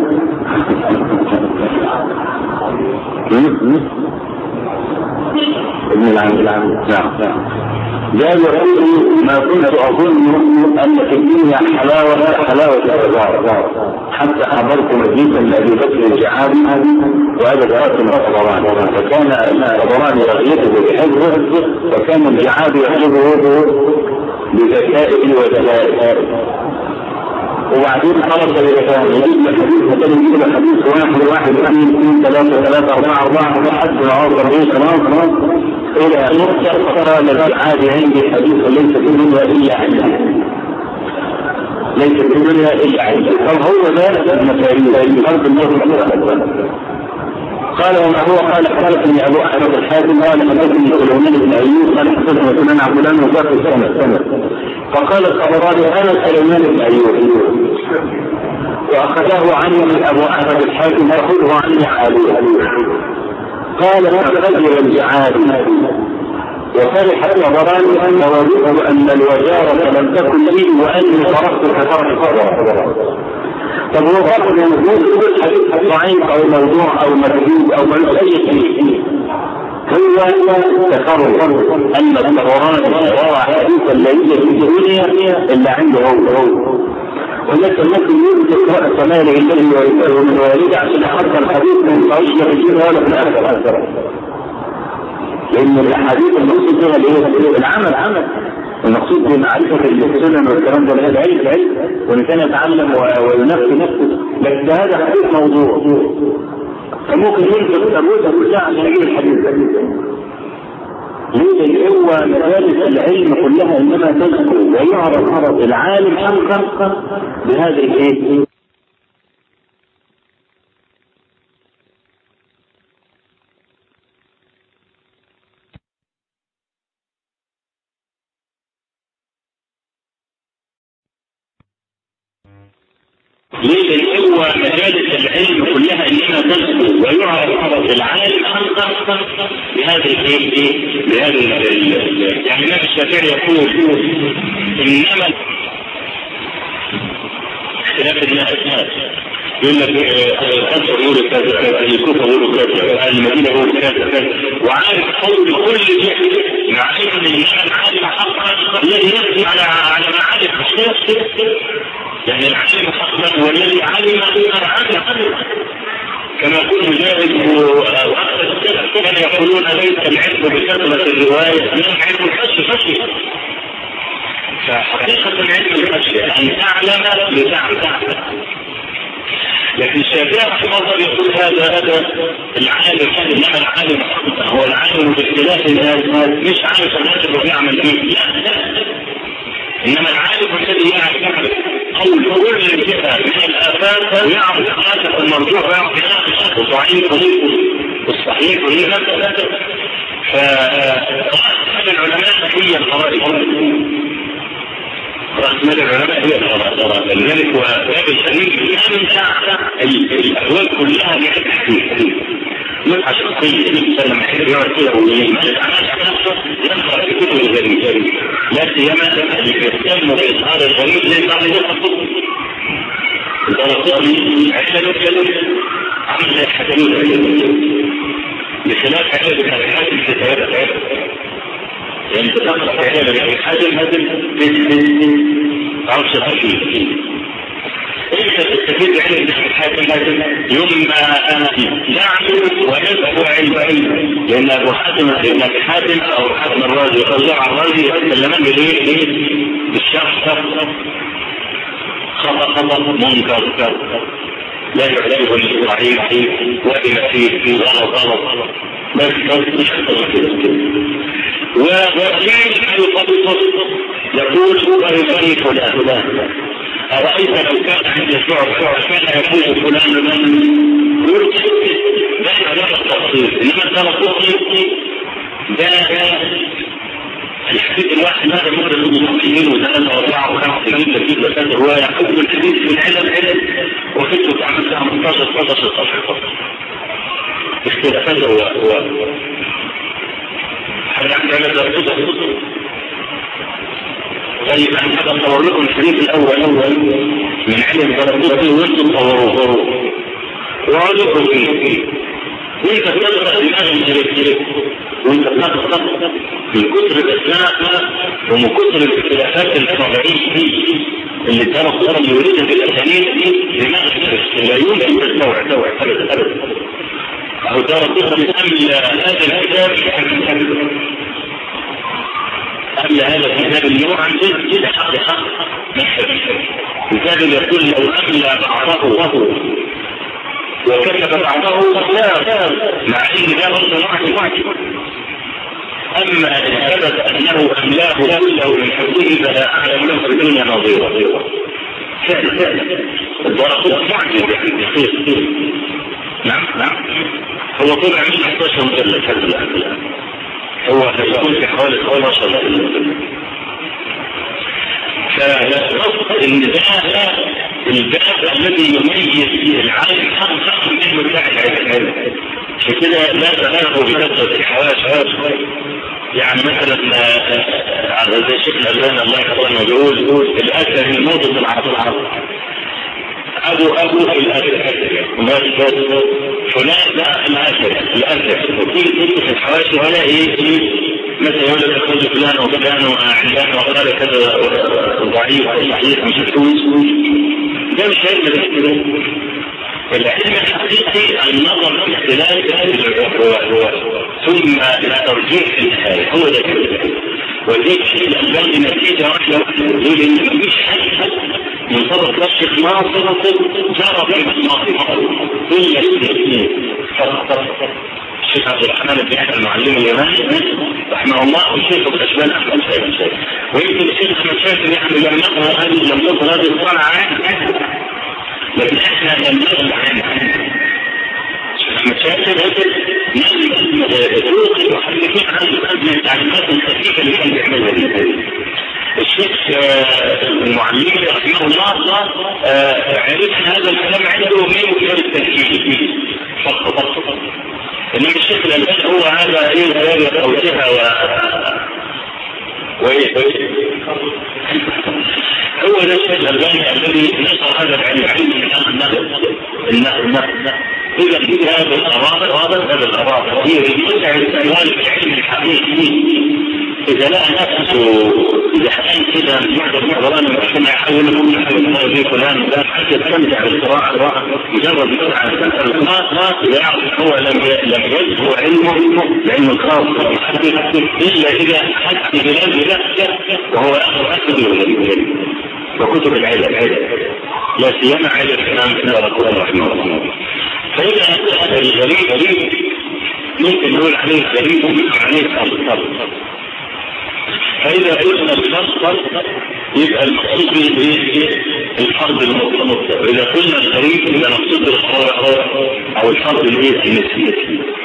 ابن العام. نعم. قال يقول ما كنت أظن أن في الدنيا حلاوة الرضا حتى حضرت مجلسا لأبي بكر الجعابي وهذا قاسم الطبراني، فكان الطبراني رغيته بحفظه وكان الجعابي يحفظه بذكائه ودلائه. وبعدين خلص يجيب الحديث مثلا يجيب الحديث واحد 2 3 4 لحد ما عرض خلاص الى نقطة فقال العادي عندي حديث ليس في الدنيا الا عندي فهو ذا المسائل فرض النظر. قال وما هو قال حدثني ابو احمد الحاتم قال حدثني سليمان بن ايوب قال حدثني سنان عبد الله وزاد سنه. فقال الطبراني انا سليمان بن ايوب واخذه عني من ابو احمد الحاتم ياخذه عني عليه. قال رجل الجعابي وفرح الطبراني ان وجدت ان الوزاره لم تكن لي واني تركت الحفاظ. طب هو فرق يقول حديث ضعيف او موضوع او مكذوب او ملوش اي شيء، هو تقرر ان الطبراني روى حديثا ليس في الدنيا الا عنده هو ولكن ممكن يذكر السماء لله ويسأله من والده عشان حتى الحديث من طريقه في الدين ولا في الاخره، لان الحديث المقصود فيها العمل المقصود بمعرفة السنن والكلام ده هذا علم والإنسان يتعلم وينفذ نفسه، لكن هذا حديث موضوع فممكن ينفذ تابوتها كلها عشان يجيب الحديث. ليه هو مجالس العلم كلها إنما تذكر ويعرف العالم حقا بهذه الايه؟ ليه هو مجالس العلم كلها انما تذكر ويعرف العالم حقا بهذا يعني الامام الشافعي يقول انما اختلاف الناس يقول لك القصر يقول كذا، الكوفه يقول كذا، المدينه يقول كذا، وعارف قول كل شيء مع ان العالم حقا الذي يقضي على معارف الشيخ، يعني العالم حقا والذي علم كما يقول مجاهد وأخذ السلف كانوا يقولون ليس العلم بكثرة الرواية انما علم الخشية. فحقيقة العلم الخشية ان تعلم لتعلم. لكن الشافعي رحمه الله يقول هذا العالم انما العالم هو العالم باختلاف الناس، مش عارف الناس اللي بيعمل فيه، لا انما العالم الذي يعرف قول كل جهه من الافات ويعرف خلاصه المرجوع ويعرف يناقش الضعيف والصحيح وهذا. فرأس العلماء هي القرائن، رأس العلماء هي القرائن. لذلك وباب الشريف يمنع الاهوال كلها للتحديث مش شخصية لما يحب يقعد كده ويمارس على نفسه ينظر في كتب الغريب، لا سيما اللي بيهتم بإظهار الغريب زي بعض الخطوط الغريب عمل زي الحكمين بخلاف عدد الحاجات اللي تتعرف يعني تتقص عدد الحاجات تعرفش الحكيم انت تستفيد علم الحاكم يوم ما يعلم ويدفع علم، لان ابو حاتم او حاتم الرازي وخزاع الرازي يتكلمان بالايه؟ بالشخص خطا منكر لا يعرفه الاسرائيل وإما فيه غلط بس مش كده. وغير يقول ويصلي فلان أرأيت لو كان عند شعر كان يقول فلان من يرجع لا يعلم التفصيل، إنما التفصيل ده الحديث الواحد هذا ممكن المصريين وثلاثة وأربعة وخمسة جدا ثلاثة رواية حكم الحديث من علم وكنت تعمل 15 صفحة اختلافات الرواية حاجة عندنا درجة طيب أنا هذا أصور لكم الحديث الأول من علم درجته وانتم تصوروه وعليكم فيه وانت تقرأ دماغ الجريب وانت تقرأ من كتر الأسماء ومن كتر الاختلافات الفرعية اللي ترى يريد في الأسانيد دماغ لا يمكن تستوعب أبدا أو ترى أمل هذا الكتاب أمل هذا الكتاب اليوم عن جد حق الكتاب يقول لو أمل بعضه وكتب بعضه لا مع ان ده برضه واحد اما ان ثبت انه املاه كله من حبه فلا اعلم له في الدنيا نظيره فعلا الدرجات معجز يعني نعم هو طبع من 11 مجلد هذا هو هيكون في حوالي 12 مجلد فالقصد ان ده الباب الذي يميز العالم حقا من متاع العلم عشان كده لا تناقض بكثرة الحواس يعني مثلا زي الشيخ الألباني الله يحفظه بيقول الأثر الموضوع العرب أبو الأثر فلان بقى الأثر وتيجي تدرس الحواشي ولا مثلا يقول لك أخرج فلان وفلان وعلان وقال كذا ضعيف أو صحيح مش هتكون ده مش علم العلم الحقيقي النظر في اختلاف ثم الترجيح في النهاية هو ده ولذلك الشيء الألباني نتيجة واحدة يقول إن مفيش حد من طرف الشيخ ناصر جرى في مصنع إلا الاثنين الشيخ عبد الرحمن بن يحيى المعلم اليماني رحمه الله والشيخ الأشبال أحمد سيد ويمكن الشيخ أحمد سيد يعني لم نقرأ هذه الصنعة لكن احنا لم نقرأ عنها مشاكل طرق المحركين عن التعليمات الخفيفة اللي كان بيعملها دي. الشيخ المعلم رحمه الله عرف هذا الكلام عنده من كتاب التنكيل فقط انما الشيخ الألباني هو هذا الغير اوجهها هو ده الشيخ الألباني الذي نشر هذا العلم من النقل إذا هذا الأراضي هي بمتع الأموال في علم الحقيقي إذا لقى نفسه إذا حسن كده معظم المحكمة يحاول يحاول في فلان ولا حتى يستمتع بالقراءة مجرد متعة القراءة إذا يعرف هو لم يجد علم الخاص إلا إذا حتى بلاد وهو أخذ وكتب العلم لا سيما علم الإمام ابن رسول رحمه الله. فإذا هذا الغريب ممكن نقول عليه غريب وممكن عليه فرق. فإذا قلنا الفرق يبقى المقصود به الفرد المطلق، وإذا قلنا الغريب يبقى المقصود بالخارق أو الفرد النسبي.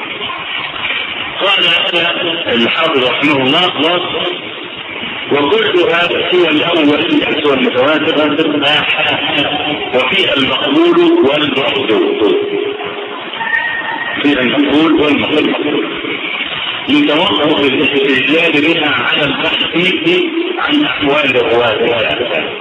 قال الحافظ رحمه الله وكلها سوى الأول سوى المتواتر وفيها المقبول والمردود فيها المقبول والمردود يتوقف الاستدلال بها على البحث عن أحوال الرواة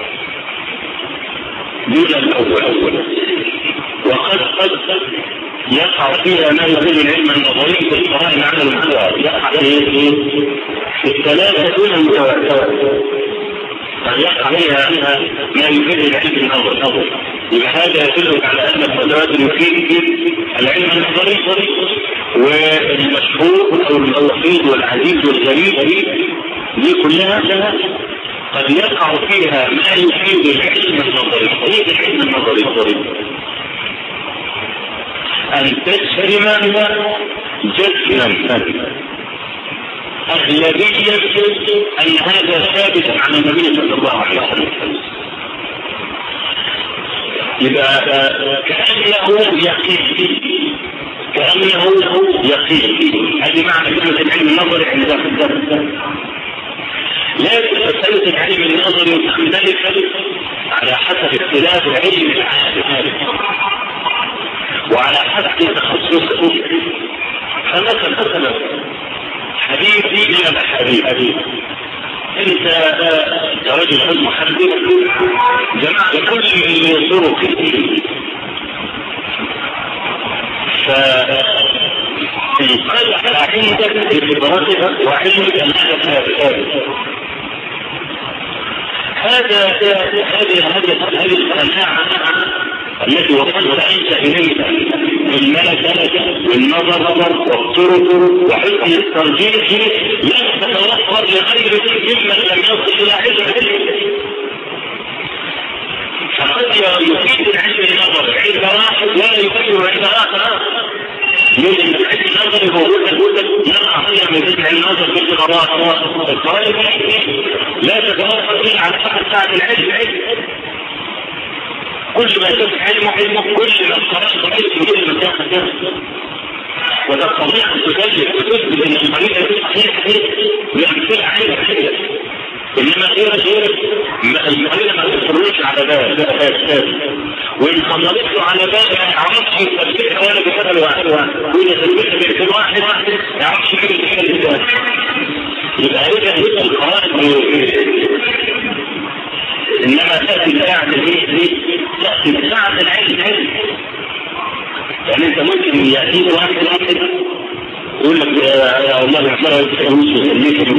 دون الأول وقد يقع فيها ما يدل العلم النظري في القرائن على المحور يقع في الثلاثة دون المتواتر قد يقع فيها ما يدل العلم النظري يبقى هذا يدل على أن المتواتر يفيد العلم النظري والمشهور أو الوحيد والعزيز والغريب دي كلها قد يقع فيها ما يفيد العلم النظري العلم النظري أن تجزم جزما أغلبية أن هذا ثابت عن النبي صلى الله عليه وسلم يبقى كأنه يقين كأنه يقين. هذه معنى كلمة العلم النظري عند ذلك. لكن مسألة العلم النظري تختلف على حسب اختلاف العلم العام وعلى حسب تخصصه. فمثلا حديثي من الحديث، انت كرجل محدث جمعت كل طرق الدين، فانقلع عندك بخبرتك وعلمك انها ثابت. هذه القناعة التي وصلت انت اليها بالملكة والنظر والطرق وحسن الترجيح لن تتوفر لغيرك ممن لم يصل الى علم. فقد يفيد العلم النظري عند واحد ولا يفيد عند اخر. يوجد العلم النظري هو نرى خير من ذكر النظر في القراءات الطالب لا تتوفر فيه على حسب ساعة العلم. كل ما يكون علمه كل ما قرأت علم كل ما تاخذ وتستطيع ان تجلد وتثبت ان الطريقه صحيحه بامثله علميه. انما غير المعلم ما يصرفش على باب وان خلصته على باب ما يعرفش يثبتها ولا بحاجه واحد وان يثبتها بحاجه واحد ما يعرفش يعمل بحاجه. يبقى هي القرآن انما تاتي بساعه تاتي بساعه العلم. يعني انت ممكن ياتيك واحد يقول لك يا الله يحفظها ويسلمك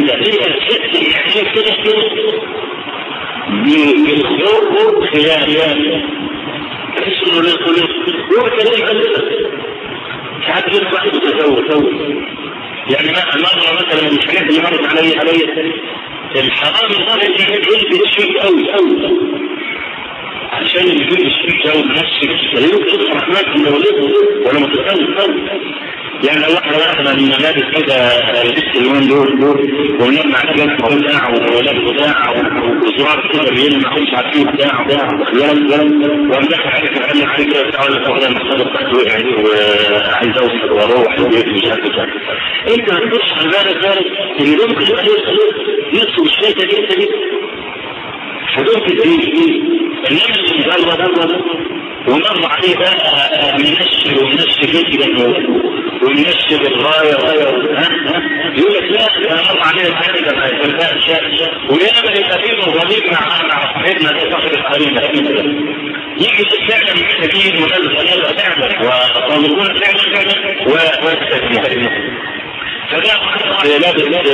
بالخيار خيار تحس انه هو كلام ساعات يجب واحد يتزوج. يعني مرة مثلا من الحاجات اللي مرت علي الحرام الظاهر يجب الشيء قوي عشان يجب الشيء قوي بنفسك يمكن تفرح معك من ولده ولا متزوج. يعني لو واحدة من الملابس كده لبست اليومين دول ونرمع حاجات بتاع وولاد بتاع وزرار كده بيلمع مش عارفين بتاع ومدخل عليك وقال عليك كده بتاع ولا تاخدها المحصول بتاعته وقع دي وعايز اوصل واروح البيت مش عارف بتاع. انت ما تبص على بالك ان ممكن يصل الشيء دي حدود الدين. انما اللي مجرد ومر عليه بقى منشر جدا ومنشر بالغاية يقول لك لا مر عليه حاجة ما يفلتهاش وياما يبقى فيه مظالم مع صاحبنا ده صاحب القرينة يجي فعلا محتاجين ونازل فعلا وطالبون فعلا ويستثمر. فده لابد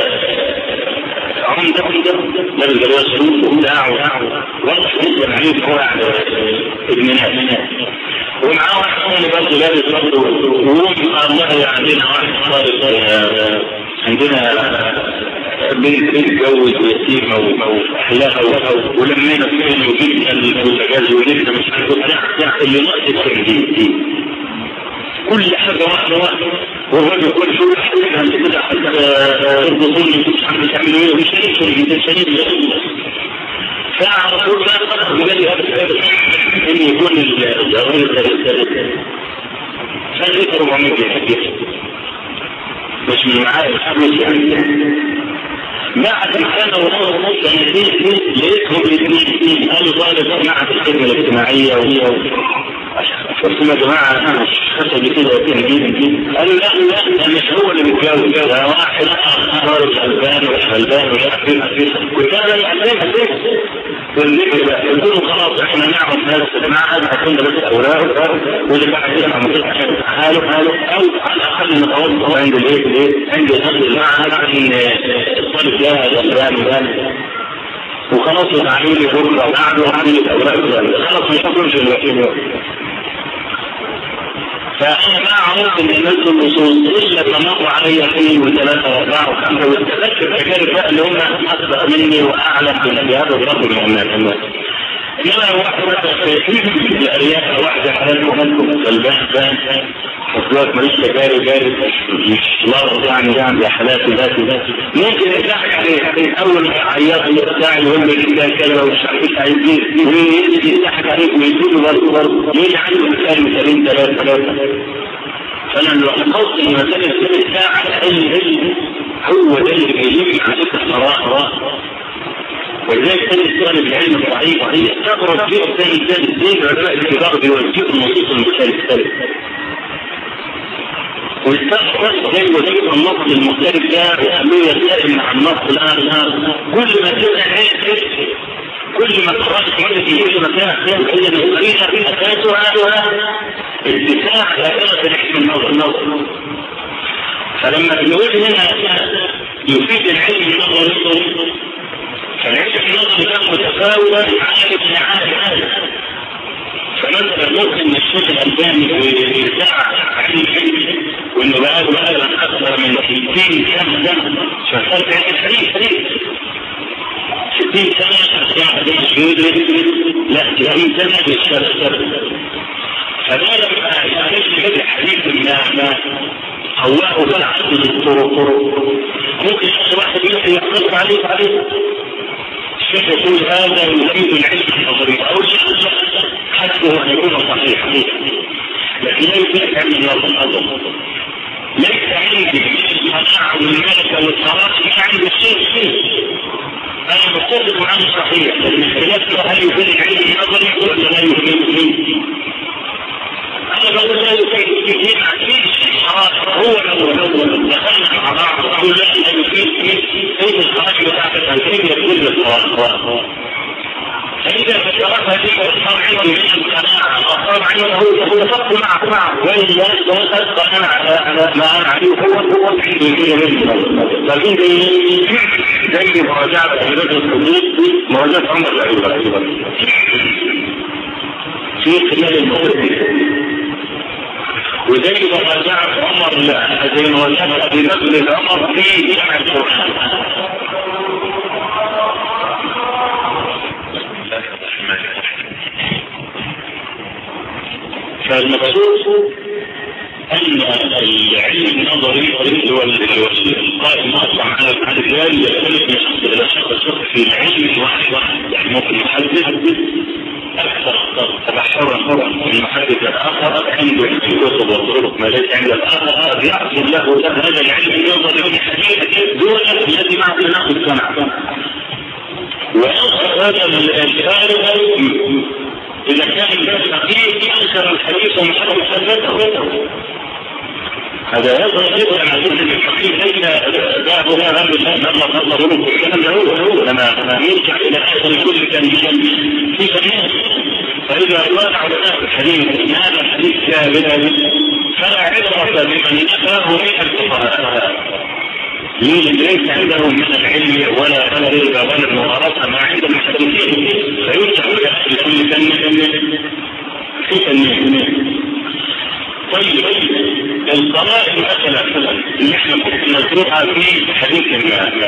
عمده لابد جلوس سلوك وبتاع وضح نسبة عليه هو ابن ناس ومعاه واحد ثاني برضه لابد برضه والله عندنا واحد طالب عندنا بنت تتجوز ويتيمة وأحلاها ولمينا فين وجبنا المتجاز ولسه مش عارف اللي نقص التجديد كل حاجة واحدة والرجل كل شو يحتاجها انت كده حتى تربطوني مش عارف تعملوا ايه مش هيك فعلى طول ما يقدر بجد ان يكون الجوائز الثالثة فاللي 400 جنيه مش من معايا الفلوس يعني بعد سنة ونص سنتين لقيتهم الاثنين قالوا طالب معهد الخدمة الاجتماعية قلت يا جماعة أنا حسب كده قالوا لا مش هو اللي بيتجوز ده واحد طالب غلبان كنت أنا يعلمها قلت له خلاص احنا نعرف ناس معهد هتكون بس الأوراق واللي بعد كده عم تضحك حاله أو على الأقل نتوصل عند عند نفس المعهد عن الطالب ده غلبان وخلاص يتعاملوا لي بكره وقعدوا وعملوا الاوراق خلاص مش هتمشي الوكيل. فانا ما عرفت ان الناس النصوص الا تمر علي حين وثلاثه واربعه وخمسه واستفدت التجارب بقى اللي هم اسبق مني واعلم من هذا الرجل من الناس. انما واحد مثلا في الارياف واحده حالته غلبان وفلوس ماليش تجارب مش لارض يعني يا حالاتي ذاتي ممكن يضحك عليه اول ما يعيط بتاع يقول لي ده كذا ومش عارف عايزين ويجي يضحك عليك ويجيله برضه يجي عنده مثالين ثلاثه فانا لو حفظت ان مثلا الثلث ساعه هو ده اللي بيلم عليك الصراحه. ولذلك كان الطالب العلم الضعيف يستغرب فيه الثاني العلماء الكبار بيوجهوا النصوص المختلفه، ويستغرب زي وجهه النص المختلف ده ويخلوه يلتئم مع النص الان. كل ما تبقى كل ما قرأت مرة في كل مكان هي المسؤولية أساسها اتساع دائرة العلم النظر. فلما بنقول هنا يفيد العلم النظري، فالعلم النظري كان متفاوتا عالم عالم. فمثلا ممكن الشيخ الألباني في اتساع علم وإنه بقى أكثر من 60 سنة شغال في علم الحديث 60 سنة لا 30 سنة بالشرط. فما لما يعرف هذا الحديث ما الله بلع الطرق ممكن واحد يقصد عليه الشيخ يقول هذا يفيد العلم النظري أو حسبه أن يكون صحيح، لكن لا يفيد علم النظر. ليس عندي القناعة والملكة والصلاة ما عندي شيء. أنا متفق معه صحيح، لكن اختلافه هل يفيد العلم النظري ولا لا يفيد؟ أنا بقول لا يفيد هو الأول دخلنا مع بعض أقول لا يفيد كيف الخارج بتاعتك كيف يكون الصلاة. فإذا فترك هذه صار عنده من القناعة وصار عنده هو يفق معه وإلا يتبقى أنا على ما أنا عليه هو لكن زي مراجعة أهلات الحدود مراجعة عمر العيوبة في خلال المغرب، وزي مراجعة عمر زي مراجعة أبي بكر العمر في جمع القرآن. فالمقصود أن العلم النظري والقائم أصلا على الرجال يختلف من شخص إلى شخص في العلم واحد، يعني ممكن محدد أكثر تبحرا من المحدد الآخر عنده الكتب والطرق ما ليس عند الآخر يحصل له هذا العلم النظري والحديث دون الذي معه ناخذ سمع. ويظهر هذا الفارق إذا كان الفقيه ينكر الحديث ومحرم ثبته. هذا يظهر جدا على ان الفقيه ليس بابها هذا نظره الكلام هو لما يرجع الى اخر كل كلمه في كلمه. فاذا قال علماء الحديث ان هذا الحديث كاملا فلا عبره بمن نفاه من الفقهاء ليس عندهم من العلم ولا الرغبه ولا الممارسه ما عند المحدثين، فيرجع الى كل كلمه في كلمه. طيب القرائن مثلا اللي احنا ممكن نذكرها في حديث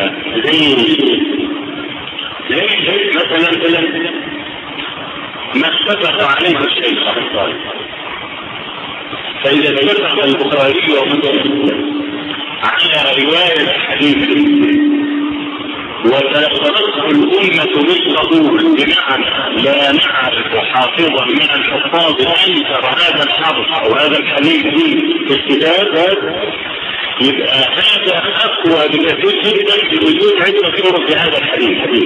زي مثلا ما اتفق عليه الشيخ. فاذا اتفق البخاري ومسلم على روايه الحديث وتلقته الأمة بالقبول بمعنى لا نعرف حافظا من الحفاظ أنكر هذا الحرف أو هذا الحديث في الكتاب، يبقى هذا أقوى بكثير جدا بوجود عدة طرق في هذا الحديث.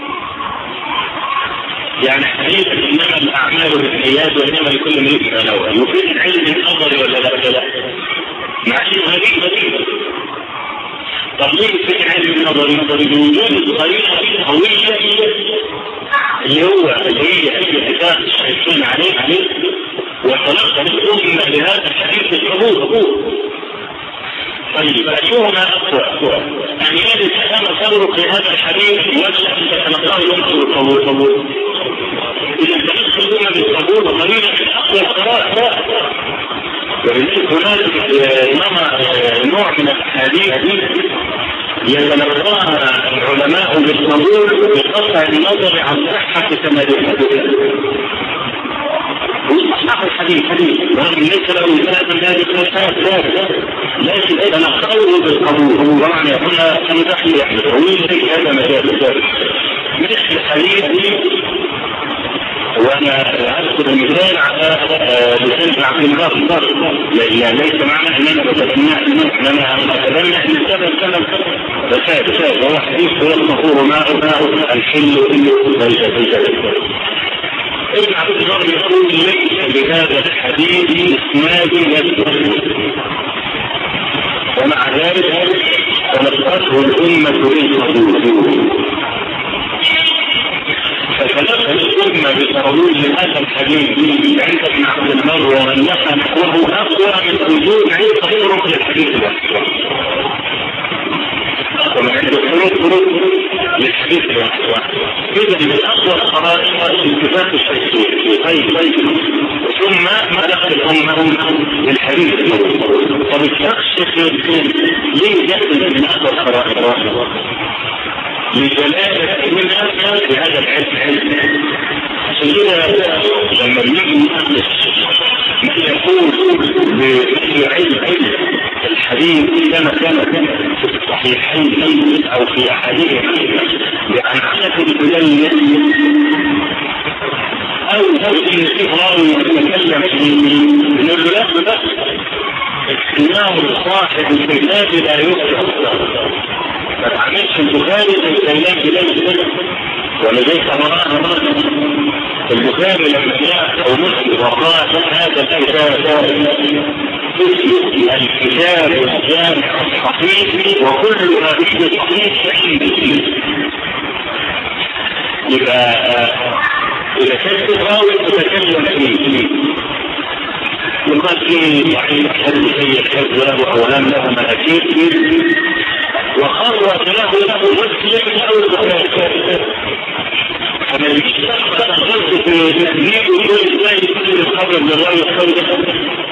يعني حديث إنما الأعمال بالنيات وإنما لكل امرئ ما نوى يفيد العلم النظري ولا لا؟ مع إنه غريب. طب ليه في العلم النظري بوجود الطريقة قوية اللي هي الكتاب الشيخين عليه وتلقى الأمة لهذا الحديث القبول. طيب أيهما أقوى أن يجد كلام فرق لهذا الحديث ولا أن تتلقاه الأمة بالقبول؟ إذا تلقى الأمة بالقبول قليلا من أقوى القراء. ولذلك هناك نوع من الأحاديث يتلقاها العلماء بالقبول بقطع النظر عن صحة سندها. صحة الحديث رغم ليس له إسناد ذلك لكن تلقوه بالقبول. طبعا هنا سندحي طويل هذا مجال مثل الحديث وانا اذكر المثال على لسان عبد الله ليس معنى ان انا بتمنع انما اتمنى ان السبب فساد وهو حديث هو الطهور ماء الحل ليس ابن عبد الله يقول ليس بهذا الحديث اسناد يذكر، ومع ذلك تلقته الامه بالقبول، فتلقى الامه بقبول هذا الحديث عند ابن عبد البر ومن نحى نحوه اقوى من وجود عند طرق للحديث الاخر، ومن عنده طرق للحديث الاخر. اذا من اقوى القرائن التفات الشيخين ثم مدخل الامه للحديث الاخر. طب الشيخ ليه دخل من اقوى القرائن؟ لجلالة منها في هذا العلم. سيدنا لما يجي من يقول بمثل علم الحديث كما كان في الصحيحين او في احاديث بعنعنة البلد او ان في راوي يتكلم نقول له لا انه صاحب الكتاب لا يخطئ، ما تعملش البخاري الكلام بلاد ولذلك أمرنا البخاري لما جاء أو مسلم وقال هذا الكتاب الكتاب الجامع الصحيح وكل ما فيه صحيح عندي. يبقى إذا كانت الراوي تتكلم فيه يقال فيه ضعيف حديثي الكذاب وأولام له مناكير وخرج له مسلم أو البخاري، فمن يشتغل الغرب في تدريب يقول لا يكون الخبر بالرأي الخبر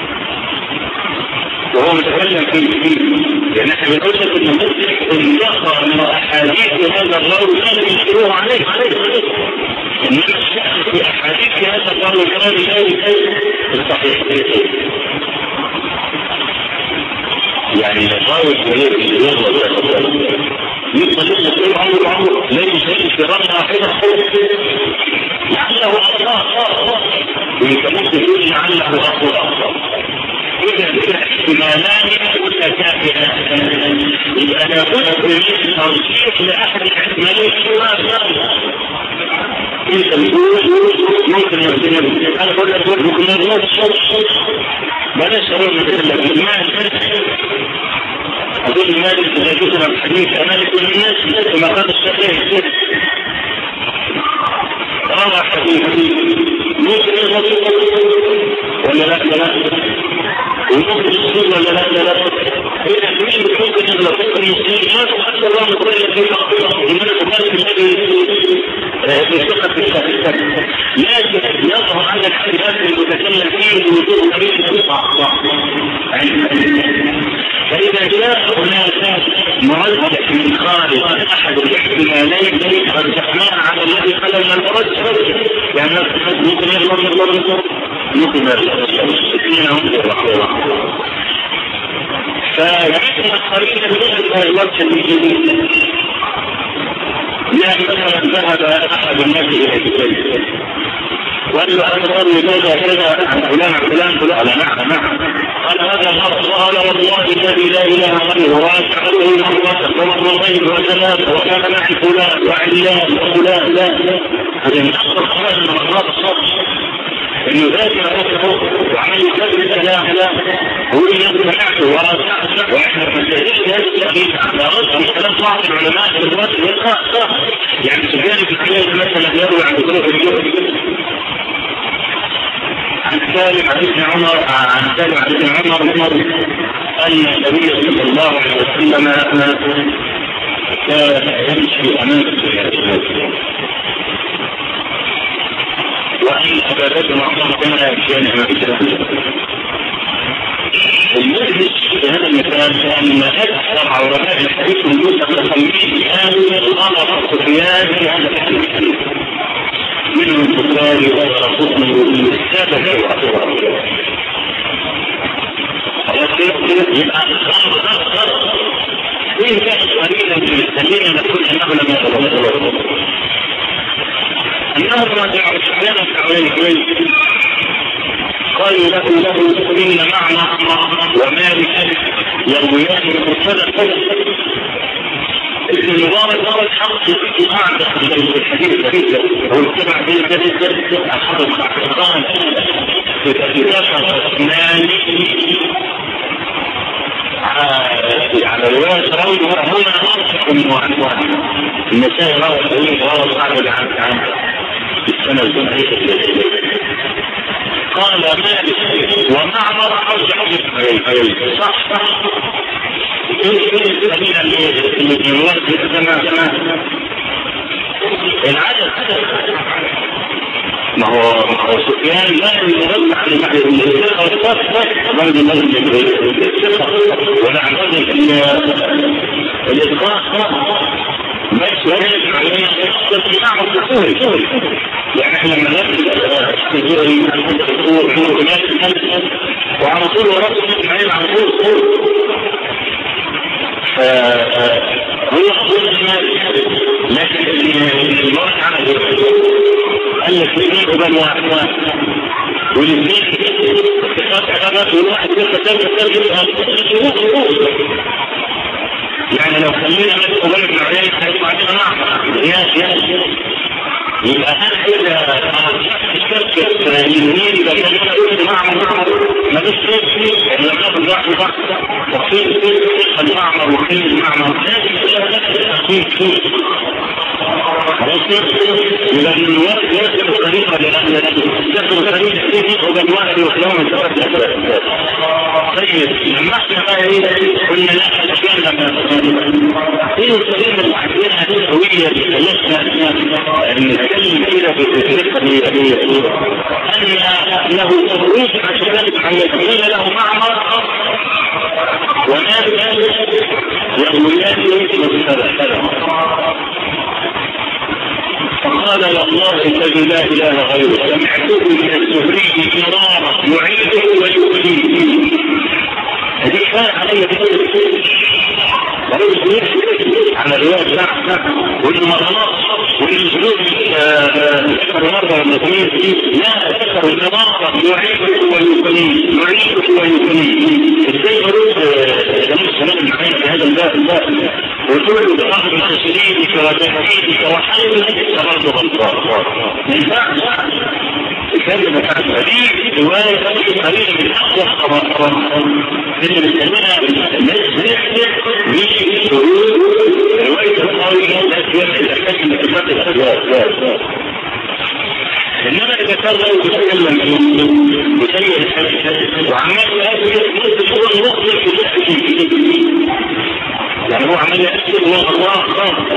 وهو متكلم فيه. يعني احنا بنقول لك ان مسلم انتقى من احاديث هذا الراوي لا يشتروه عليه انما الشخص في احاديث هذا الراوي كان لا الصحيح. يعني الراوي الكبير يقبل لنا كل عمره لا يشارك في رمي واحدة لعله أخطاء ويكمل يقول لعله أخطاء. إذا احتمالان متكافئان يبقى لابد من ترجيح لأحد الاحتمالين انت بتقول ممكن يمكن انا بقول لك ممكن بلاش اقول لك المال اقول المال اذا جئنا الحديث امالك الناس كما قال الشافعي روى حديث ممكن يغلط ولا لا وممكن يصير ولا لا اذا ممكن يغلط المسلمين حتى الله يقول لك لكن يظهر عندك اختلاف المتكلم فيه بوجود طريقه صح. فاذا جاء هناك مرجح من خارج احد الاحتمالين رجحناه على الذي خلى من المرجح، يعني ممكن يغلط ممكن فيحسن القرينه بهذا الوجه الجديد. يعني مثلا ذهب احد الناس الى البيت وقال له انا راوي كذا عن فلان قال نعم قال هذا الحق قال والله الذي لا اله غيره واشهده مرة ومرتين وثلاث وكان معي فلان وعلان وفلان لا هذه من اكثر القرائن المرات الصبح انه ذاكر نفسه وعمل كذب كلام هو يمنعته وراسعته واحنا بنستهدف هذا التأكيد على رأس كلام بعض العلماء في الوقت والقاء يعني سجاني في الحياة مثلا يروي عن ظروف الجهد عن سالم عن ابن عمر أن النبي صلى الله عليه وسلم كان يمشي أمام السيارات وأن أبا بكر وعمر كان يمشيان أمام السيارات. المدهش في هذا المثال أن أكثر علماء الحديث موجود تخمين كامل أمر سفيان في هذا الحديث منهم البخاري ورسولنا السادة يبقى وين كانت قليلا من السليم نقول انه لم يتغير أنهم رجعوا سفيان الثوري قالوا له إن معنا ومالك يرويان مرسلا ابن المبارك حق أعدى في الحديث هو اتبع به الحديث أحد الأحقان في 13 اثنان على رواية راوي هنا أرشق من واحد النسائي روى صاحب عن السنة الجمعية قال مالك ومعمر أرجع بالحديث صح العدد ما هو سفيان لا يرد عن الثقة والصفة بل الثقة ونعتقد الإدراك بس وجد علينا يحصل في معه الدخول يعني احنا لما نرد الدخول وعلى طول ورد علينا على طول هو أفضل المال لكن المرأة على قال لك الاثنين قبل واحد والاثنين اتفاق عبادات والواحد يعني لو خلينا مثل قبل ابن عيين هيطلع علينا معنا يبقى هل كده الشركة اليمين إذا كان يقول معمر ما بيش لما ناخد واحد تفصيل المعمر وخيل المعمر لازم تفصيل لأن الوقت يأخذ الطريقة لأن يأخذ الطريقة فيه وبين واحد وخلوه من سوى الأسفل طيب لما احنا بقى قلنا لا الأشياء لما هي السليم الحكيين هذه الهوية بثلاثة نتكلم كده في الفكرة أن له تفويض عشان يقول له معمر وناس يقولان بالسلام فقال يا الله الذي لا اله غيره سمعته من الزهري مرارا يعيده ويؤذيه هذه كان علي عن الرواية واللي مرات والجلوس ذكر مرة والنسمين لا ذكر المرارة يعيده ويؤذيه ازاي يرد جميل السلام المعين في هذا الباب وتقول بأخذ المسلمين وتهديدك وحلمك تغرد غلطان ينفع كلمة هذه رواية قريبة من أقوى الخبر اللي بنسميها مش شروط رواية القوية لا تيسر الأساس اللي تفضل الأسواق إنما إذا كان لو تتكلم بسيء الحديث وعمال يأكل نصف الوقت في التأكيد يعني هو عمال يأكل الله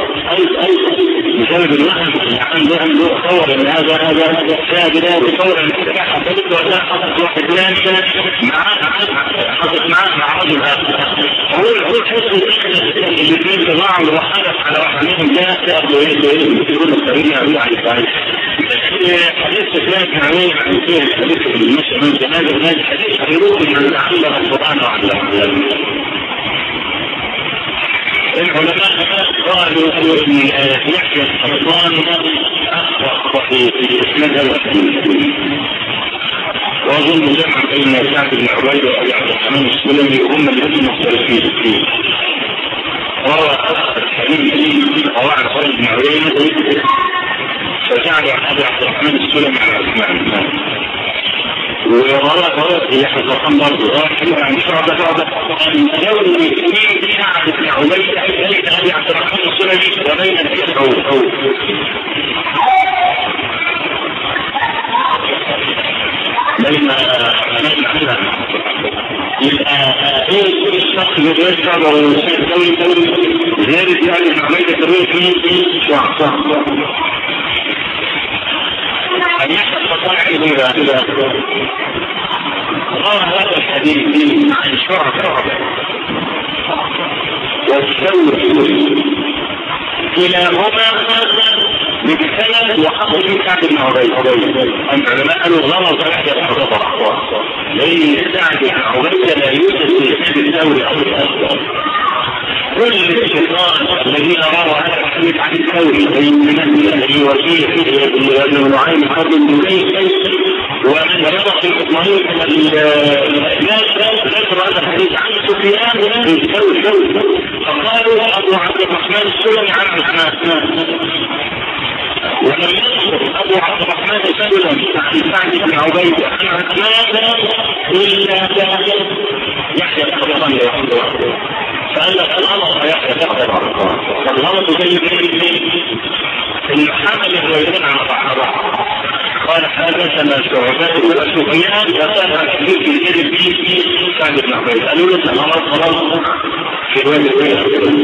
بسبب الوهم الوهم له تصور ان هذا شاهد تصور ان حصلت له حصلت واحد ثاني حصلت معاه مع رجل اخر هو حس الاثنين تبعهم وحدث على واحد منهم ده تاخذوا يقول الطريقه يقول على الصحيح حديث سفيان بن عيينة عن فيه الحديث المشي من جنازه هذا الحديث يقول ان علم القران وعلم العلماء قالوا ان يحيى السلطان اخطا في اسناد الحديث واظن جمع بين سعد بن عبيده وابي عبد الرحمن السلمي هم الذين مختلفين فيه روى الحديث في قواعد خالد بن عبيده فجعل ابي عبد الرحمن السلمي على عثمان وغلط يحيى السلطان برضه عن شعبة يولي في سعد بن عبيده بين ابي عبد الرحمن السلمي وبين الفقه لما يبقى الشخص يشعر دولي زيادة يعني عميدة الرئيس في صح أن يحصل فصاحب إلى هذا الحديث عن شعب والثوري كلاهما بسند وحق في سعد بن عبيده العلماء قالوا غلط على الصحابه لان سعد بن عبيده لا يوجد في اسناد الثوري او الاخر كل الشيطان الذين رووا هذا الحديث عن الثوري زي من وكيع بن نعيم حرب الدين ومن ربط الاطمئنان الناس ذكر هذا الحديث عن سفيان بن الثوري فقالوا ابو عبد الرحمن السلمي عن عثمان، ولم يذكر ابو عبد الرحمن السلمي عن سعد بن عبيد عن عثمان الا يحيى الطبراني رحمه الله. فقال لك الغلط يحيى الطبراني فالغلط زي ان حمل الروايتين عن الصحابه. قال حدثنا شعبة وسفيان وكان الحديث الجديد في سعد بن عبيد. قالوا له الغلط في رواية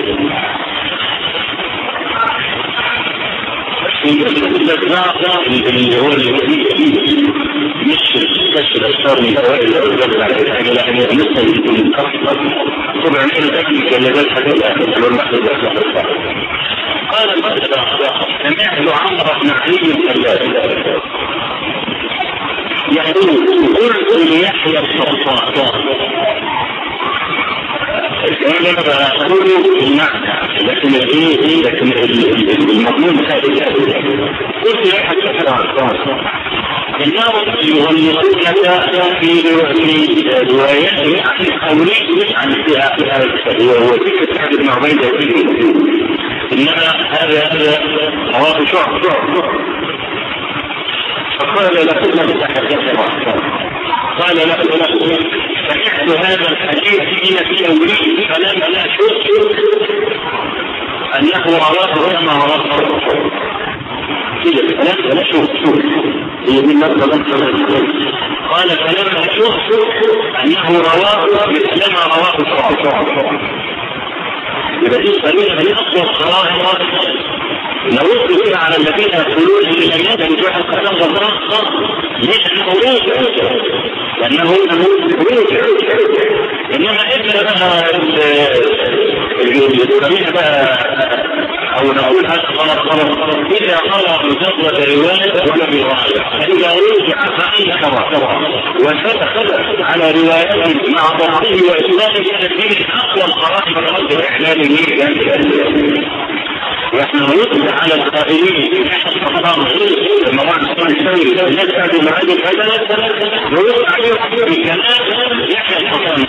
اللي هو مش كشف الأسفار من أوائل الأسباب على الحاجة لكن مثل الكفر طبعا إلى ذلك مجلدات حديثة والمحدود أسفار. قال سمعت عمرو بن علي الخلاف يقول قلت ليحيى الصفار الكلام ده بقى أقوله المعنى لكن المضمون خارج. قلت يحيى الصفار إنهم يغلقونك في روايات عن أوليك عن وذكر سعد بن عبيد إنما هذا رواه شعب. فقال لكم تحدثنا قال لا سمعت هذا الحديث من في أوليك فلم لا شك أنه رواه كما رواه كده لا شك هي من قال فلما شفت أنه رواه مثلما رواه الصحابة. يبقى دي سبيل من أصل الصلاة نرد فيها على الذين يقولون إن لم يدري جوح القسام غلطان ليش الخروج لأنه خروج. إنما إذا بقى الذين بقى أو نقول هذا غلط إذا قال مجرد رواية ولم يراجع فإذا رجع فأين كما وسبق على روايات مع ضبطه وإسلامه كان أقوى القرائن والرد الإعلامي ونحن نطلع على القائلين المواد الثوري نسأل المعاد الفجر ونطلع عليهم بكلام يحيى الحسن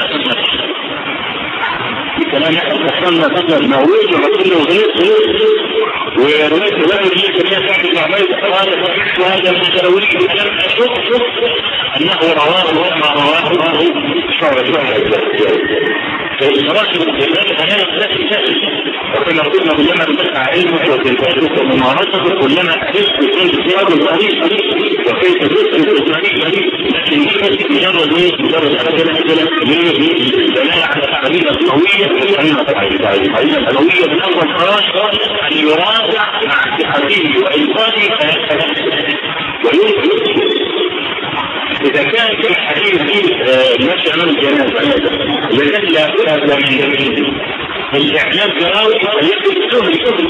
بكلام يحيى الحسن فضل موجود وكله غير ورواية الوحي اللي كان سعد بن عبيد قال وهذا المتلولي فلم أشك أنه رواه وما رواه شعر فالمراشد الإسلام هنا لا تشاهد وكما قلنا كلما تسعى علمك وتنفذك وممارسك كلما تحس بكل سياق الغريب وكيف تسعى الغريب لكن مجرد الدلالة على التعليم القوية التعليم القوية من أول فراش أن يراجع مع صحته وإنقاذه ويمكن إذا كان في حديث المشي أمام الجنازة لكن لا بد من الإعلام جراوي فيكتب سهل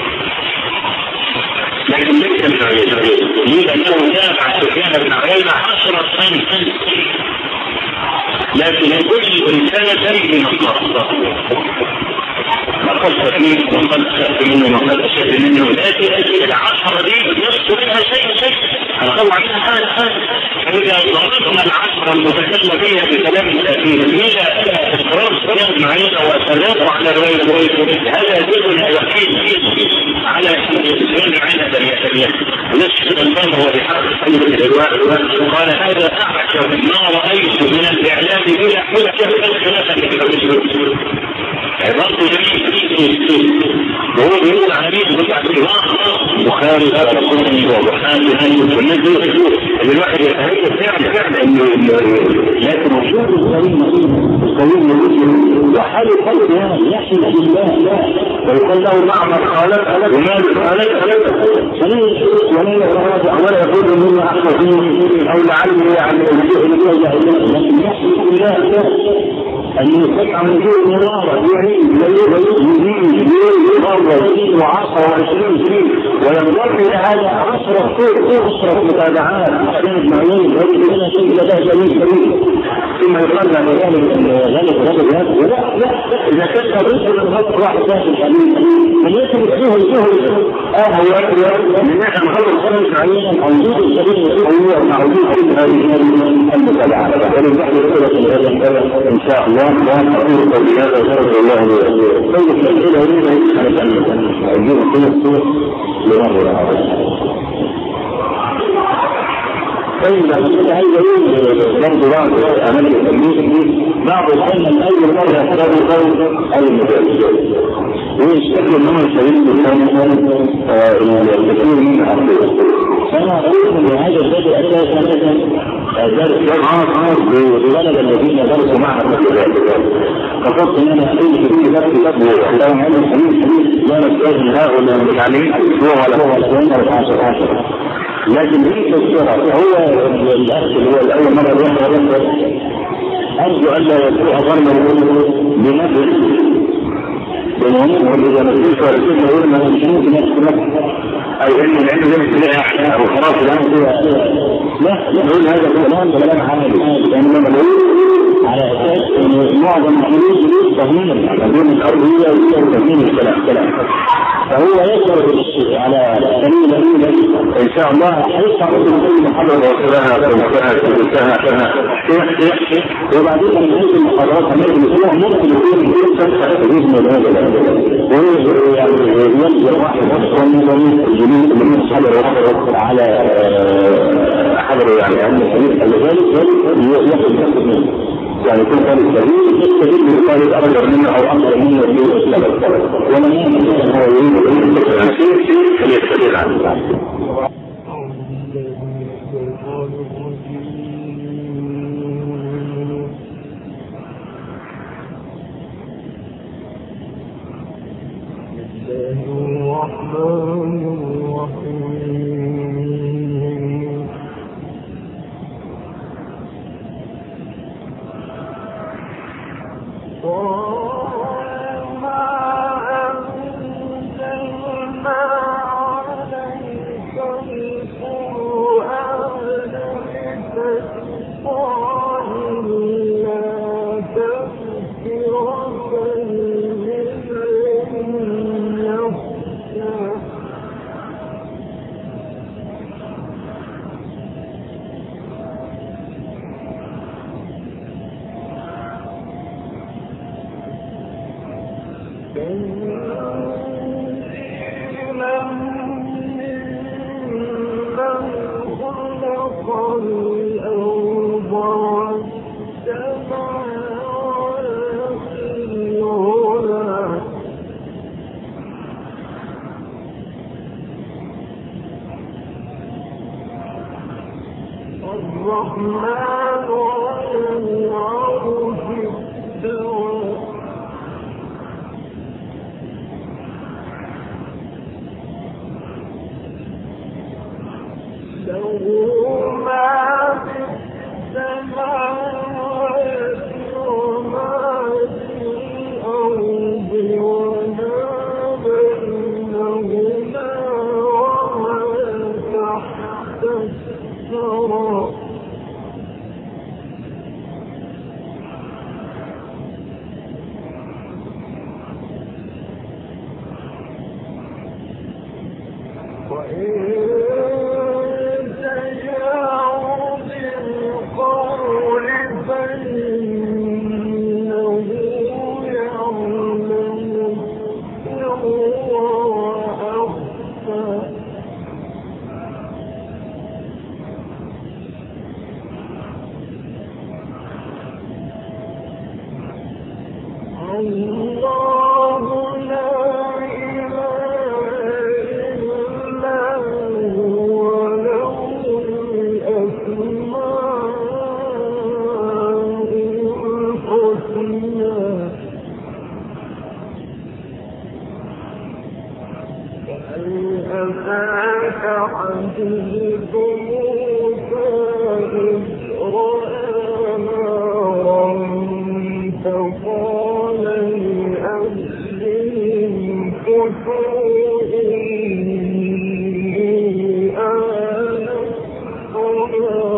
لكن ليس من عيد لأنه دافع سفيان بن عيينة 10 سنين لكن كل إنسان تريد من الصلاة أقل تكميل وقد أخذت منه وقد أشد منه لكن 10 دي يصدر منها شيء أخذوا عنها حاجة فإذا ضربنا 10 المتكلم فيها بكلام الأخير إلى إقرار سفيان معينة وأسلاته على رواية هذا يدل الوحيد على سفيان معينة باليسرية ونشهد الفهم هو بحق سيد الإلواء قال هذا أعجب ما رأيت من الإعلام بلا حجة خلافا للرسول عبارته جميل وهو بيقول على مين بتاع البخاري ومسلم وبخاري والنبي الواحد يتهيأ فعلا انه لكن وجود القوي وحال القلب يحمد بالله ويقول له معمر خالق ومال خالق ولا يقول مني احسن او لعله يعني لكن يحصل بالله أن يستطيع من دون مرارة يعيد يغرب وعصر 20 سنين وينضم إلى هذا 10 أسرة متابعات كانت معين ولا شيء لدى جميل ثم يقال عن ذلك الرجل هذا لا إذا كان الرجل الغلط واحد ذات الحديث من يكتب الجهل من نحن نغلط خلص علينا موجود السبيل هو معوجود كل هذه المتابعات ولنحن الأولى إن شاء الله لا أقول قولي هذا وشرف الله لي طيب الأسئلة هنا على أجيب كل الصور لمرة العربية طيب لما عايز أقول برضو بعض أمام التمييز بعض الحين من أول مرة يحتاج قول أي مدرس ويشتكي أنه يستغل الكثير من الأرض فأنا أقول أن هذا الشيء أساسا ذلك خاص بولد الذين درسوا معها مثل ذلك فقلت ان انا اقول في نفسي تبلغ لو عندي حديث لا نستاذن هؤلاء المتعلمين اسبوع ولا هو اسبوعين ولا 10 لكن هي تذكرها هو الاخ اللي هو الاول مره يروح ارجو الا يكون ظلما بنفسه بالعموم واذا ما فيش ولا شيء يقول ما مش ممكن يدخل اي ان العلم زي ما تلاقي احياء وخلاص الان لا نقول هذا كلام عملي يعني ما بقول على اساس ان معظم الحلول تضمين الدين الارضيه وتضمين الكلام فهو يشعر بالشيء على سبيل ان شاء الله حيث عرض كل محاضره وصلها وبعدين من هذه المحاضرات هناك الاسبوع ممكن يكون باذن الله يعني يلزم واحد الجميل من الصبر على حضره يعني ان لذلك ياخذ منه يعني كل طالب سبيل يستجيب لطالب أكبر منه أو أكبر منه في السبب ومن يمكن أن هو يريد فليستطيع عنه أتاك حديث موسى فقال لأهلهم كثوا إني آنست